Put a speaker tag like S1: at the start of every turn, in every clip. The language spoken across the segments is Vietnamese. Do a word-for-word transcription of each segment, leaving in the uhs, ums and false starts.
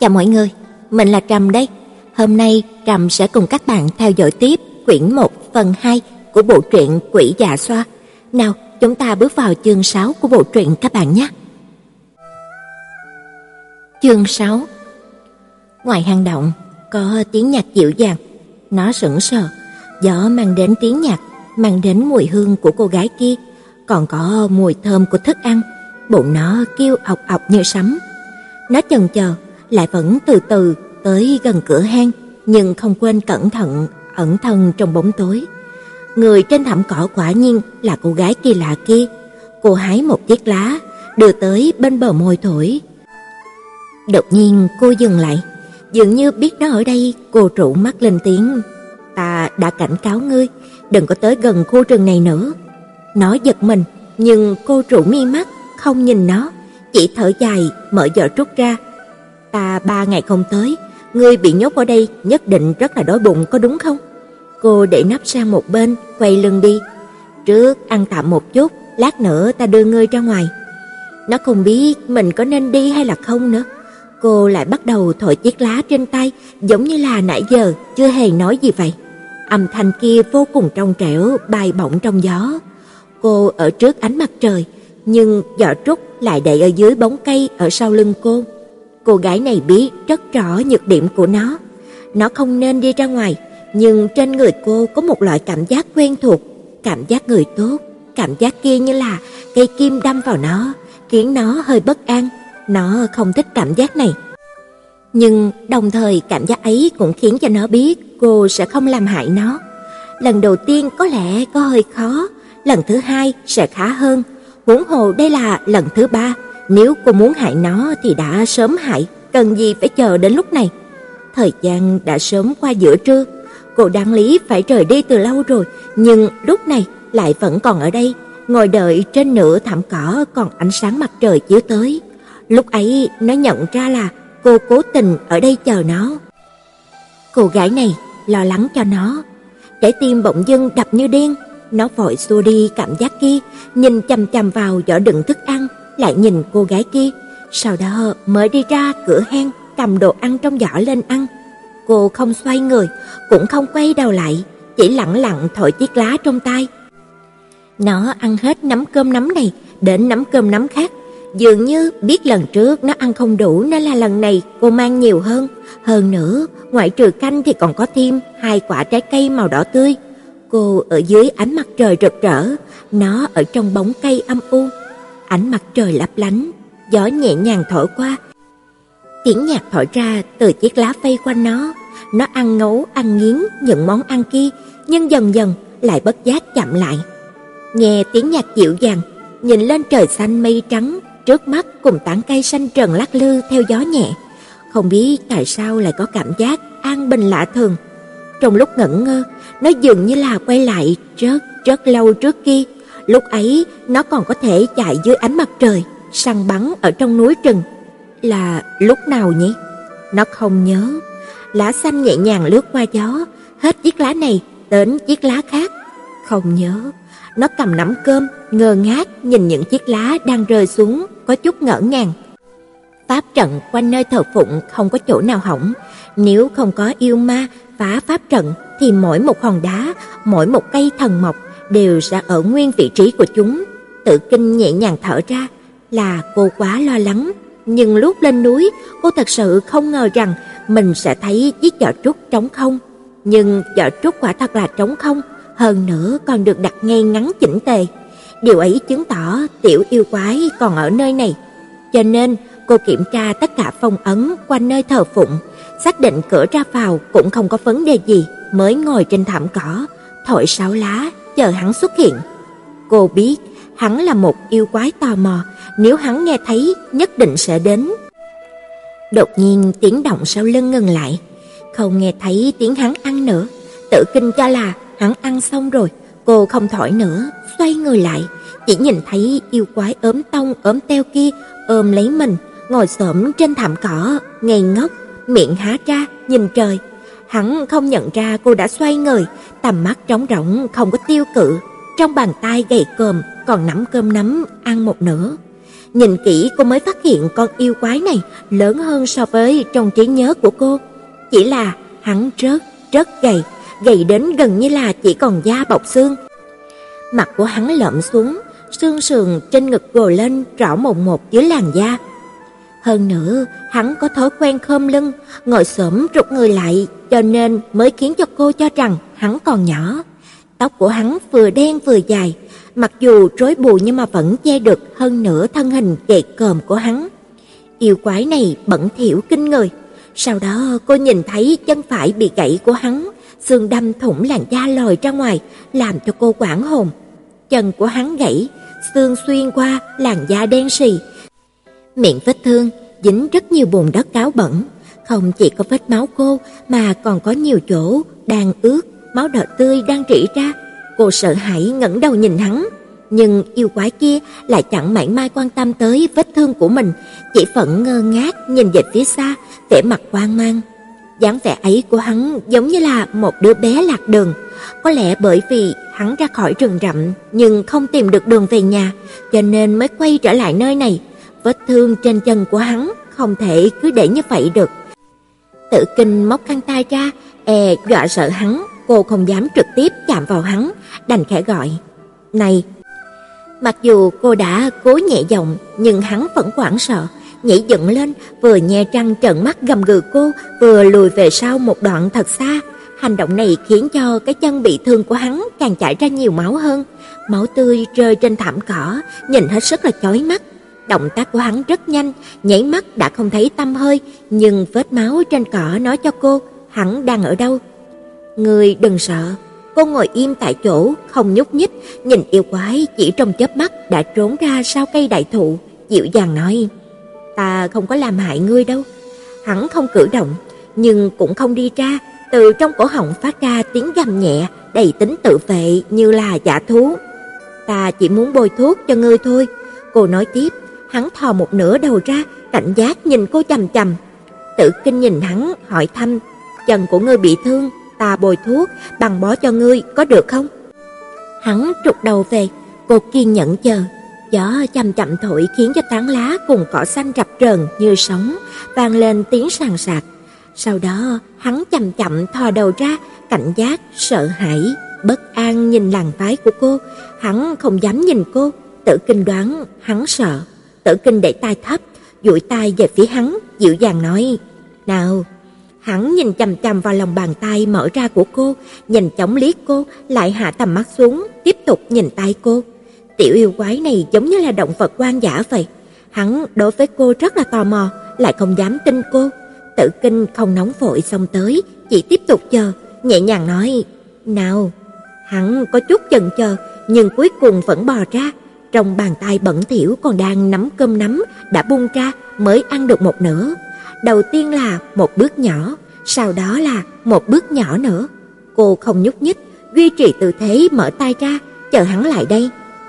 S1: Chào mọi người, mình là Trầm đây. Hôm nay Trầm sẽ cùng các bạn theo dõi tiếp quyển một phần hai của bộ truyện Quỷ Dạ Xoa. Nào, chúng ta bước vào chương sáu của bộ truyện các bạn nhé. Chương sáu. Ngoài hang động có tiếng nhạc dịu dàng, nó sững sờ, gió mang đến tiếng nhạc, mang đến mùi hương của cô gái kia, còn có mùi thơm của thức ăn. Bụng nó kêu ọc ọc như sấm. Nó chần chờ, lại vẫn từ từ tới gần cửa hang, nhưng không quên cẩn thận ẩn thân trong bóng tối. Người trên thảm cỏ quả nhiên là cô gái kỳ lạ kia. Cô hái một chiếc lá, đưa tới bên bờ môi thổi. Đột nhiên cô dừng lại, dường như biết nó ở đây. Cô trụ mắt lên tiếng: "Ta đã cảnh cáo ngươi, đừng có tới gần khu rừng này nữa." Nó giật mình, nhưng cô trụ mi mắt, không nhìn nó, chỉ thở dài mở giỏ trúc ra. "Ta ba ngày không tới, ngươi bị nhốt ở đây nhất định rất là đói bụng có đúng không?" Cô để nắp sang một bên, quay lưng đi. "Trước ăn tạm một chút, lát nữa ta đưa ngươi ra ngoài." Nó không biết mình có nên đi hay là không nữa. Cô lại bắt đầu thổi chiếc lá trên tay, giống như là nãy giờ chưa hề nói gì vậy. Âm thanh kia vô cùng trong trẻo, bay bổng trong gió. Cô ở trước ánh mặt trời, nhưng giỏ trúc lại đậy ở dưới bóng cây ở sau lưng cô. Cô gái này biết rất rõ nhược điểm của nó. Nó không nên đi ra ngoài, nhưng trên người cô có một loại cảm giác quen thuộc, cảm giác người tốt. Cảm giác kia như là cây kim đâm vào nó, khiến nó hơi bất an. Nó không thích cảm giác này. Nhưng đồng thời cảm giác ấy cũng khiến cho nó biết cô sẽ không làm hại nó. Lần đầu tiên có lẽ có hơi khó, lần thứ hai sẽ khá hơn. Huống hồ đây là lần thứ ba, nếu cô muốn hại nó thì đã sớm hại, cần gì phải chờ đến lúc này. Thời gian đã sớm qua giữa trưa, cô đáng lý phải rời đi từ lâu rồi, nhưng lúc này lại vẫn còn ở đây, ngồi đợi trên nửa thảm cỏ còn ánh sáng mặt trời chiếu tới. Lúc ấy nó nhận ra là cô cố tình ở đây chờ nó. Cô gái này lo lắng cho nó. Trái tim bỗng dưng đập như điên. Nó vội xua đi cảm giác kia, nhìn chằm chằm vào giỏ đựng thức ăn, lại nhìn cô gái kia, sau đó mới đi ra cửa hang, cầm đồ ăn trong giỏ lên ăn. Cô không xoay người, cũng không quay đầu lại, chỉ lặng lặng thổi chiếc lá trong tay. Nó ăn hết nắm cơm nắm này đến nắm cơm nắm khác, dường như biết lần trước nó ăn không đủ nên là lần này cô mang nhiều hơn. Hơn nữa, ngoại trừ canh thì còn có thêm hai quả trái cây màu đỏ tươi. Cô ở dưới ánh mặt trời rực rỡ, nó ở trong bóng cây âm u. Ánh mặt trời lấp lánh, gió nhẹ nhàng thổi qua. Tiếng nhạc thổi ra từ chiếc lá vây quanh nó. Nó ăn ngấu ăn nghiến những món ăn kia, nhưng dần dần lại bất giác chậm lại. Nghe tiếng nhạc dịu dàng, nhìn lên trời xanh mây trắng, trước mắt cùng tán cây xanh trần lắc lư theo gió nhẹ. Không biết tại sao lại có cảm giác an bình lạ thường. Trong lúc ngẩn ngơ, nó dường như là quay lại rất rất lâu trước kia. Lúc ấy nó còn có thể chạy dưới ánh mặt trời, săn bắn ở trong núi rừng. Là lúc nào nhỉ? Nó không nhớ. Lá xanh nhẹ nhàng lướt qua gió, hết chiếc lá này đến chiếc lá khác. Không nhớ. Nó cầm nắm cơm, ngơ ngác nhìn những chiếc lá đang rơi xuống, có chút ngỡ ngàng. Pháp trận quanh nơi thờ phụng không có chỗ nào hỏng. Nếu không có yêu ma phá pháp trận thì mỗi một hòn đá, mỗi một cây thần mộc đều sẽ ở nguyên vị trí của chúng. Tự kinh nhẹ nhàng thở ra. Là cô quá lo lắng, nhưng lúc lên núi cô thật sự không ngờ rằng mình sẽ thấy chiếc giỏ trúc trống không. Nhưng giỏ trúc quả thật là trống không, hơn nữa còn được đặt ngay ngắn chỉnh tề. Điều ấy chứng tỏ tiểu yêu quái còn ở nơi này. Cho nên cô kiểm tra tất cả phong ấn quanh nơi thờ phụng, xác định cửa ra vào cũng không có vấn đề gì, mới ngồi trên thảm cỏ, thổi sáo lá, chờ hắn xuất hiện. Cô biết hắn là một yêu quái tò mò, nếu hắn nghe thấy nhất định sẽ đến. Đột nhiên tiếng động sau lưng ngừng lại, không nghe thấy tiếng hắn ăn nữa. Tự kinh cho là hắn ăn xong rồi, cô không thổi nữa, xoay người lại, chỉ nhìn thấy yêu quái ốm tông ốm teo kia ôm lấy mình, ngồi xổm trên thảm cỏ, ngây ngốc, miệng há ra nhìn trời. Hắn không nhận ra cô đã xoay người, tầm mắt trống rỗng không có tiêu cự, trong bàn tay gầy còm còn nắm cơm nắm ăn một nửa. Nhìn kỹ cô mới phát hiện con yêu quái này lớn hơn so với trong trí nhớ của cô. Chỉ là hắn rất, rất gầy, gầy đến gần như là chỉ còn da bọc xương. Mặt của hắn lõm xuống, xương sườn trên ngực gồ lên rõ mồn một dưới làn da. Hơn nữa, hắn có thói quen khom lưng, ngồi xổm rụt người lại, cho nên mới khiến cho cô cho rằng hắn còn nhỏ. Tóc của hắn vừa đen vừa dài, mặc dù rối bù nhưng mà vẫn che được hơn nửa thân hình gầy còm của hắn. Yêu quái này bẩn thỉu kinh người. Sau đó cô nhìn thấy chân phải bị gãy của hắn, xương đâm thủng làn da lòi ra ngoài, làm cho cô hoảng hồn. Chân của hắn gãy, xương xuyên qua làn da đen sì. Miệng vết thương dính rất nhiều bùn đất cáo bẩn, không chỉ có vết máu khô mà còn có nhiều chỗ đang ướt, máu đỏ tươi đang rỉ ra. Cô sợ hãi ngẩng đầu nhìn hắn, nhưng yêu quái kia lại chẳng mảy may quan tâm tới vết thương của mình, chỉ vẫn ngơ ngác nhìn về phía xa, vẻ mặt hoang mang. Dáng vẻ ấy của hắn giống như là một đứa bé lạc đường. Có lẽ bởi vì hắn ra khỏi rừng rậm nhưng không tìm được đường về nhà, cho nên mới quay trở lại nơi này. Vết thương trên chân của hắn không thể cứ để như vậy được. Tự Kinh móc khăn tay ra, e dọa sợ hắn, cô không dám trực tiếp chạm vào hắn, đành khẽ gọi, "Này." Mặc dù cô đã cố nhẹ giọng, nhưng hắn vẫn hoảng sợ, nhảy dựng lên, vừa nhe răng trợn mắt gầm gừ cô, vừa lùi về sau một đoạn thật xa. Hành động này khiến cho cái chân bị thương của hắn càng chảy ra nhiều máu hơn. Máu tươi rơi trên thảm cỏ, nhìn hết sức là chói mắt. Động tác của hắn rất nhanh, nháy mắt đã không thấy tăm hơi, nhưng vết máu trên cỏ nói cho cô hắn đang ở đâu. "Ngươi đừng sợ." Cô ngồi im tại chỗ, không nhúc nhích, nhìn yêu quái chỉ trong chớp mắt đã trốn ra sau cây đại thụ, dịu dàng nói, "Ta không có làm hại ngươi đâu." Hắn không cử động, nhưng cũng không đi ra, từ trong cổ họng phát ra tiếng gầm nhẹ, đầy tính tự vệ như là dã thú. "Ta chỉ muốn bôi thuốc cho ngươi thôi." Cô nói tiếp. Hắn thò một nửa đầu ra, cảnh giác nhìn cô chằm chằm. Tự Kinh nhìn hắn, hỏi thăm, "Chân của ngươi bị thương, ta bôi thuốc, băng bó cho ngươi, có được không?" Hắn trục đầu về, cô kiên nhẫn chờ. Gió chậm chậm thổi khiến cho tán lá cùng cỏ xanh rập rờn như sóng, vang lên tiếng sàn sạt. Sau đó, hắn chậm chậm thò đầu ra, cảnh giác, sợ hãi, bất an nhìn làn váy của cô. Hắn không dám nhìn cô. Tự Kinh đoán hắn sợ. Tự Kinh để tai thấp, duỗi tai về phía hắn, dịu dàng nói, "Nào." Hắn nhìn chằm chằm vào lòng bàn tay mở ra của cô, nhanh chóng liếc cô, lại hạ tầm mắt xuống, tiếp tục nhìn tay cô. Tiểu yêu quái này giống như là động vật hoang dã vậy. Hắn đối với cô rất là tò mò, lại không dám tin cô. Tự Kinh không nóng vội xông tới, chỉ tiếp tục chờ, nhẹ nhàng nói, "Nào." Hắn có chút chần chờ, nhưng cuối cùng vẫn bò ra. Trong bàn tay bẩn thỉu còn đang nắm cơm nắm đã bung ra, mới ăn được một nửa. Đầu tiên là một bước nhỏ, sau đó là một bước nhỏ nữa. Cô không nhúc nhích, duy trì tư thế mở tay ra, chờ hắn lại đây.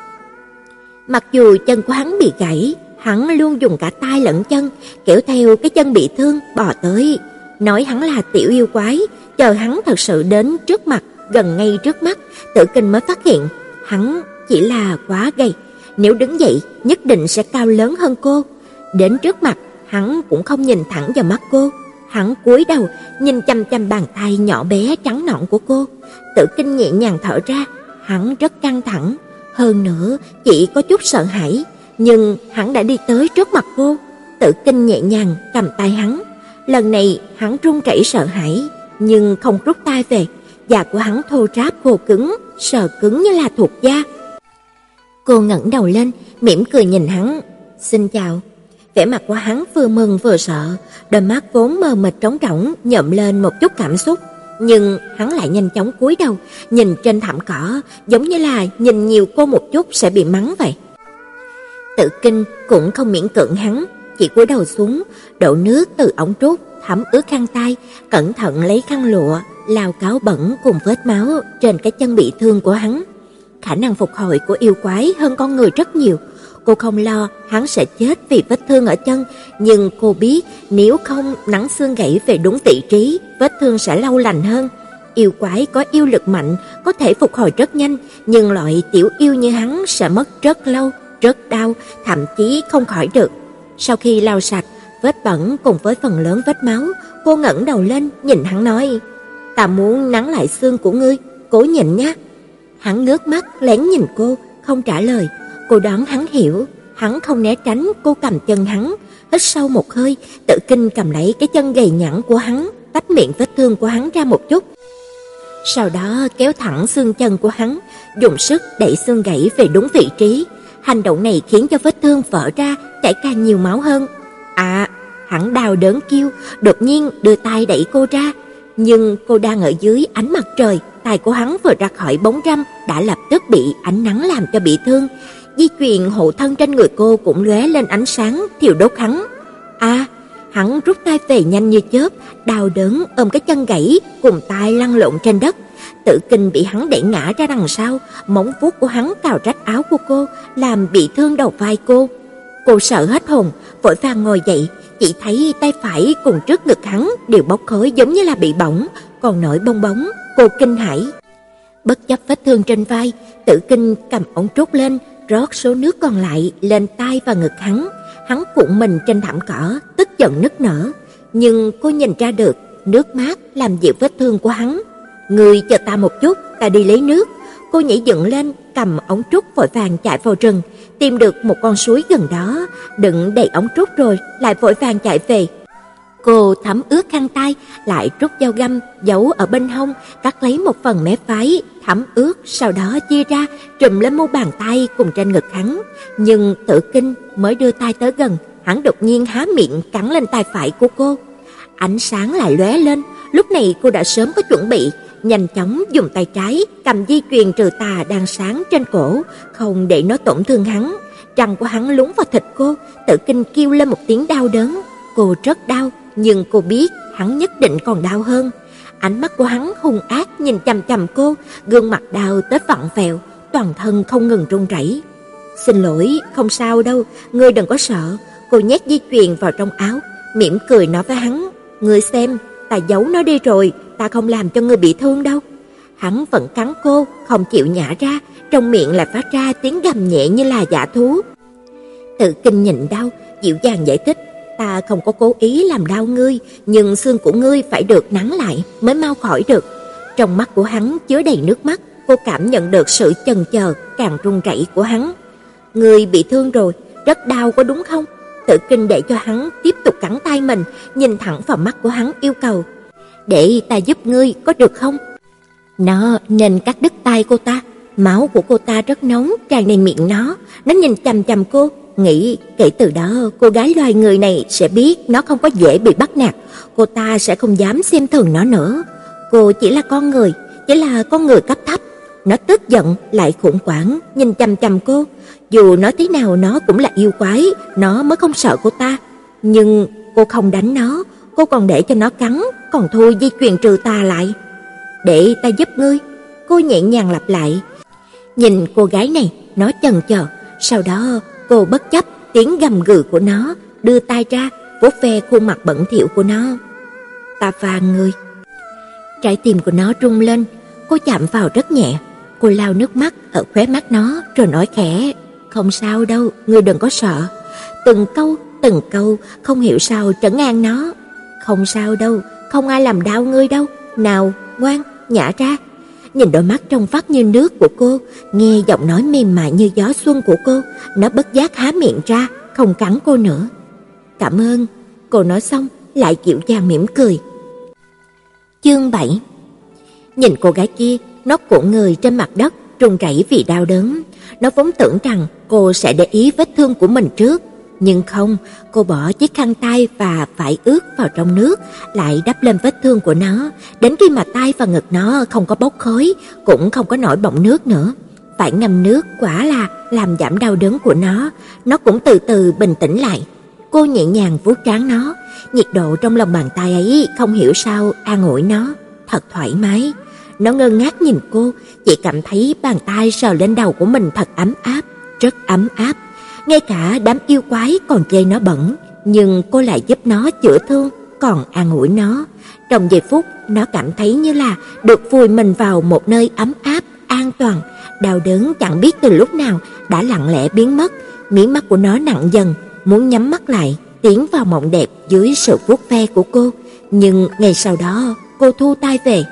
S1: Mặc dù chân của hắn bị gãy, hắn luôn dùng cả tay lẫn chân kéo theo cái chân bị thương bò tới, nói hắn là tiểu yêu quái. Chờ hắn thật sự đến trước mặt, gần ngay trước mắt, Tự Kinh mới phát hiện hắn chỉ là quá gầy, nếu đứng dậy nhất định sẽ cao lớn hơn cô. Đến trước mặt, hắn cũng không nhìn thẳng vào mắt cô. Hắn cúi đầu nhìn chăm chăm bàn tay nhỏ bé trắng nõn của cô. Tự Kinh nhẹ nhàng thở ra, hắn rất căng thẳng, hơn nữa chỉ có chút sợ hãi, nhưng hắn đã đi tới trước mặt cô. Tự Kinh nhẹ nhàng cầm tay hắn. Lần này hắn run rẩy sợ hãi, nhưng không rút tay về. Da của hắn thô ráp khô cứng, sờ cứng như là thuộc da. Cô ngẩng đầu lên, mỉm cười nhìn hắn. "Xin chào." Vẻ mặt của hắn vừa mừng vừa sợ, đôi mắt vốn mờ mịt trống rỗng nhộm lên một chút cảm xúc, nhưng hắn lại nhanh chóng cúi đầu, nhìn trên thảm cỏ, giống như là nhìn nhiều cô một chút sẽ bị mắng vậy. Tự Kinh cũng không miễn cưỡng hắn, chỉ cúi đầu xuống, đổ nước từ ống trúc thấm ướt khăn tay, cẩn thận lấy khăn lụa lau cáo bẩn cùng vết máu trên cái chân bị thương của hắn. Khả năng phục hồi của yêu quái hơn con người rất nhiều. Cô không lo hắn sẽ chết vì vết thương ở chân, nhưng cô biết nếu không nắn xương gãy về đúng vị trí, vết thương sẽ lâu lành hơn. Yêu quái có yêu lực mạnh, có thể phục hồi rất nhanh, nhưng loại tiểu yêu như hắn sẽ mất rất lâu. rất đau, thậm chí không khỏi được. Sau khi lau sạch vết bẩn cùng với phần lớn vết máu, cô ngẩng đầu lên nhìn hắn nói: "Ta muốn nắn lại xương của ngươi, cố nhịn nhé." Hắn ngước mắt lén nhìn cô, không trả lời. Cô đoán hắn hiểu, hắn không né tránh. Cô cầm chân hắn, hít sâu một hơi, Tự Kinh cầm lấy cái chân gầy nhẵn của hắn, tách miệng vết thương của hắn ra một chút. Sau đó kéo thẳng xương chân của hắn, dùng sức đẩy xương gãy về đúng vị trí. Hành động này khiến cho vết thương vỡ ra, chảy càng nhiều máu hơn. À, hắn đau đớn kêu, đột nhiên đưa tay đẩy cô ra. Nhưng cô đang ở dưới ánh mặt trời, tay của hắn vừa ra khỏi bóng râm đã lập tức bị ánh nắng làm cho bị thương. Dây chuyền hộ thân trên người cô cũng lóe lên ánh sáng, thiêu đốt hắn. À, hắn rút tay về nhanh như chớp, đau đớn ôm cái chân gãy, cùng tay lăn lộn trên đất. Tự Kinh bị hắn đẩy ngã ra đằng sau, móng vuốt của hắn cào rách áo của cô, làm bị thương đầu vai cô. Cô sợ hết hồn, vội vàng ngồi dậy, chỉ thấy tay phải cùng trước ngực hắn đều bốc khói giống như là bị bỏng, còn nổi bong bóng. Cô kinh hãi. Bất chấp vết thương trên vai, Tự Kinh cầm ống trúc lên, rót số nước còn lại lên tay và ngực hắn. Hắn cuộn mình trên thảm cỏ, tức giận nức nở. Nhưng cô nhìn ra được, nước mát làm dịu vết thương của hắn. "Ngươi chờ ta một chút, ta đi lấy nước." Cô nhảy dựng lên, cầm ống trúc vội vàng chạy vào rừng, tìm được một con suối gần đó, đựng đầy ống trúc rồi lại vội vàng chạy về. Cô thấm ướt khăn tay, lại rút dao găm giấu ở bên hông, cắt lấy một phần mép váy thấm ướt, sau đó chia ra trùm lên mu bàn tay cùng trên ngực hắn. Nhưng Tự Kinh mới đưa tay tới gần, hắn đột nhiên há miệng cắn lên tay phải của cô. Ánh sáng lại lóe lên, lúc này cô đã sớm có chuẩn bị, nhanh chóng dùng tay trái cầm dây chuyền trừ tà đang sáng trên cổ, không để nó tổn thương hắn. Răng của hắn lún vào thịt cô, Tự Kinh kêu lên một tiếng đau đớn. Cô rất đau, nhưng cô biết hắn nhất định còn đau hơn. Ánh mắt của hắn hung ác nhìn chằm chằm cô, gương mặt đau tới vặn vẹo, toàn thân không ngừng run rẩy. "Xin lỗi, không sao đâu, ngươi đừng có sợ." Cô nhét dây chuyền vào trong áo, mỉm cười nói với hắn: "Ngươi xem, ta giấu nó đi rồi, ta không làm cho ngươi bị thương đâu." Hắn vẫn cắn cô, không chịu nhả ra, trong miệng lại phát ra tiếng gầm nhẹ như là dã thú. Tự Kinh nhịn đau, dịu dàng giải thích: "Ta không có cố ý làm đau ngươi, nhưng xương của ngươi phải được nắn lại mới mau khỏi được." Trong mắt của hắn chứa đầy nước mắt, cô cảm nhận được sự chần chờ càng run rẩy của hắn. "Ngươi bị thương rồi, rất đau có đúng không?" Tự Kinh để cho hắn tiếp tục cắn tay mình, nhìn thẳng vào mắt của hắn yêu cầu: "Để ta giúp ngươi có được không?" Nó nên cắt đứt tay cô ta, máu của cô ta rất nóng tràn đầy miệng nó. Nó nhìn chằm chằm cô, nghĩ kể từ đó cô gái loài người này sẽ biết nó không có dễ bị bắt nạt, cô ta sẽ không dám xem thường nó nữa. Cô chỉ là con người, chỉ là con người cấp thấp. Nó tức giận lại khủng hoảng nhìn chằm chằm cô. Dù nói thế nào nó cũng là yêu quái, nó mới không sợ cô ta. Nhưng cô không đánh nó, cô còn để cho nó cắn, còn thu dây chuyền trừ tà lại. "Để ta giúp ngươi." Cô nhẹ nhàng lặp lại. Nhìn cô gái này, nó chần chờ, sau đó cô bất chấp tiếng gầm gừ của nó, đưa tay ra vuốt ve khuôn mặt bẩn thỉu của nó. "Ta van ngươi." Trái tim của nó rung lên, cô chạm vào rất nhẹ. Cô lau nước mắt ở khóe mắt nó rồi nói khẽ: "Không sao đâu, ngươi đừng có sợ." Từng câu, từng câu không hiểu sao trấn an nó. "Không sao đâu, không ai làm đau ngươi đâu. Nào, ngoan, nhả ra." Nhìn đôi mắt trong vắt như nước của cô, nghe giọng nói mềm mại như gió xuân của cô, nó bất giác há miệng ra, không cắn cô nữa. "Cảm ơn." Cô nói xong lại dịu dàng mỉm cười. Chương bảy. Nhìn cô gái kia, nó cuộn người trên mặt đất, run rẩy vì đau đớn. Nó vốn tưởng rằng cô sẽ để ý vết thương của mình trước, nhưng không, cô bỏ chiếc khăn tay và vải ướt vào trong nước, lại đắp lên vết thương của nó, đến khi mà tay và ngực nó không có bốc khói, cũng không có nổi bọng nước nữa. Phải ngâm nước quả là làm giảm đau đớn của nó, nó cũng từ từ bình tĩnh lại. Cô nhẹ nhàng vuốt trán nó, nhiệt độ trong lòng bàn tay ấy không hiểu sao an ủi nó, thật thoải mái. Nó ngơ ngác nhìn cô, chỉ cảm thấy bàn tay sờ lên đầu của mình thật ấm áp, rất ấm áp. Ngay cả đám yêu quái còn chê nó bẩn, nhưng cô lại giúp nó chữa thương, còn an ủi nó. Trong giây phút, nó cảm thấy như là được vùi mình vào một nơi ấm áp, an toàn. Đau đớn chẳng biết từ lúc nào đã lặng lẽ biến mất, mí mắt của nó nặng dần, muốn nhắm mắt lại, tiến vào mộng đẹp dưới sự vuốt ve của cô, nhưng ngay sau đó, cô thu tay về.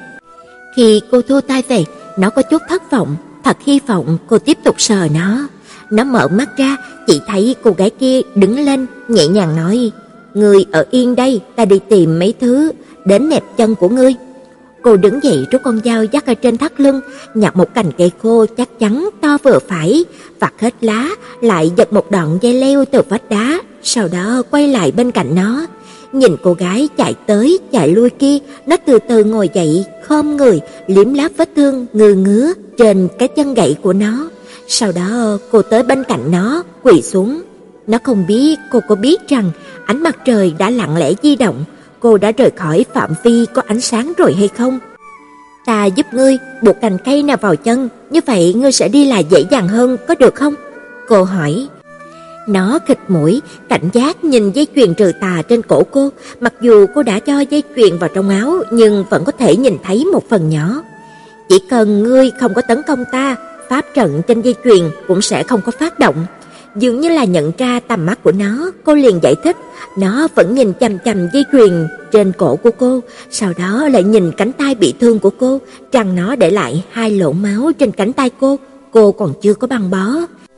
S1: Khi cô thu tay về, nó có chút thất vọng, thật hy vọng cô tiếp tục sờ nó. Nó mở mắt ra, chỉ thấy cô gái kia đứng lên, nhẹ nhàng nói: "Ngươi ở yên đây, ta đi tìm mấy thứ đến nẹp chân của ngươi." Cô đứng dậy rút con dao dắt ở trên thắt lưng, nhặt một cành cây khô chắc chắn to vừa phải, vặt hết lá, lại giật một đoạn dây leo từ vách đá, sau đó quay lại bên cạnh nó. Nhìn cô gái chạy tới chạy lui kia, nó từ từ ngồi dậy, khom người, liếm láp vết thương ngừ ngứa trên cái chân gãy của nó. Sau đó cô tới bên cạnh nó, quỳ xuống. Nó không biết cô có biết rằng ánh mặt trời đã lặng lẽ di động, cô đã rời khỏi phạm vi có ánh sáng rồi hay không? "Ta giúp ngươi buộc cành cây nào vào chân, như vậy ngươi sẽ đi lại dễ dàng hơn, có được không?" Cô hỏi. Nó khịt mũi, cảnh giác nhìn dây chuyền trừ tà trên cổ cô, mặc dù cô đã cho dây chuyền vào trong áo nhưng vẫn có thể nhìn thấy một phần nhỏ. "Chỉ cần ngươi không có tấn công ta, pháp trận trên dây chuyền cũng sẽ không có phát động." Dường như là nhận ra tầm mắt của nó, cô liền giải thích. Nó vẫn nhìn chằm chằm dây chuyền trên cổ của cô, sau đó lại nhìn cánh tay bị thương của cô, rằng nó để lại hai lỗ máu trên cánh tay cô, cô còn chưa có băng bó.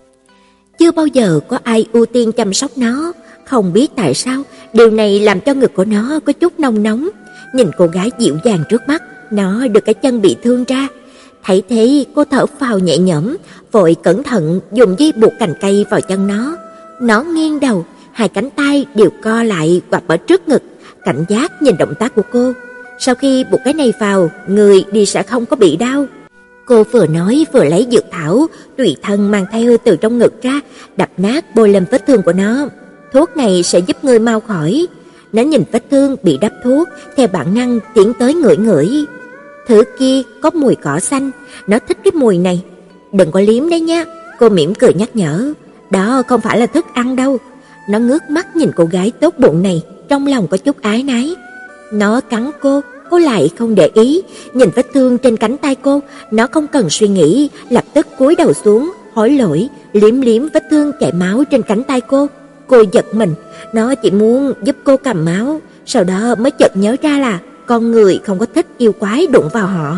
S1: Chưa bao giờ có ai ưu tiên chăm sóc nó, không biết tại sao, điều này làm cho ngực của nó có chút nóng nóng. Nhìn cô gái dịu dàng trước mắt, nó được cái chân bị thương ra. Thấy thế, cô thở phào nhẹ nhõm, vội cẩn thận dùng dây buộc cành cây vào chân nó. Nó nghiêng đầu, hai cánh tay đều co lại quặp ở trước ngực, cảnh giác nhìn động tác của cô. "Sau khi buộc cái này vào, người đi sẽ không có bị đau." Cô vừa nói vừa lấy dược thảo tùy thân mang theo từ trong ngực ra, đập nát bôi lên vết thương của nó. "Thuốc này sẽ giúp ngươi mau khỏi." Nó nhìn vết thương bị đắp thuốc, theo bản năng tiến tới ngửi ngửi. Thứ kia có mùi cỏ xanh, nó thích cái mùi này. "Đừng có liếm đấy nha," cô mỉm cười nhắc nhở. "Đó không phải là thức ăn đâu." Nó ngước mắt nhìn cô gái tốt bụng này, trong lòng có chút ái nái. Nó cắn cô, cô lại không để ý, nhìn vết thương trên cánh tay cô, nó không cần suy nghĩ, lập tức cúi đầu xuống, hối lỗi, liếm liếm vết thương chảy máu trên cánh tay cô. Cô giật mình, nó chỉ muốn giúp cô cầm máu, sau đó mới chợt nhớ ra là con người không có thích yêu quái đụng vào họ.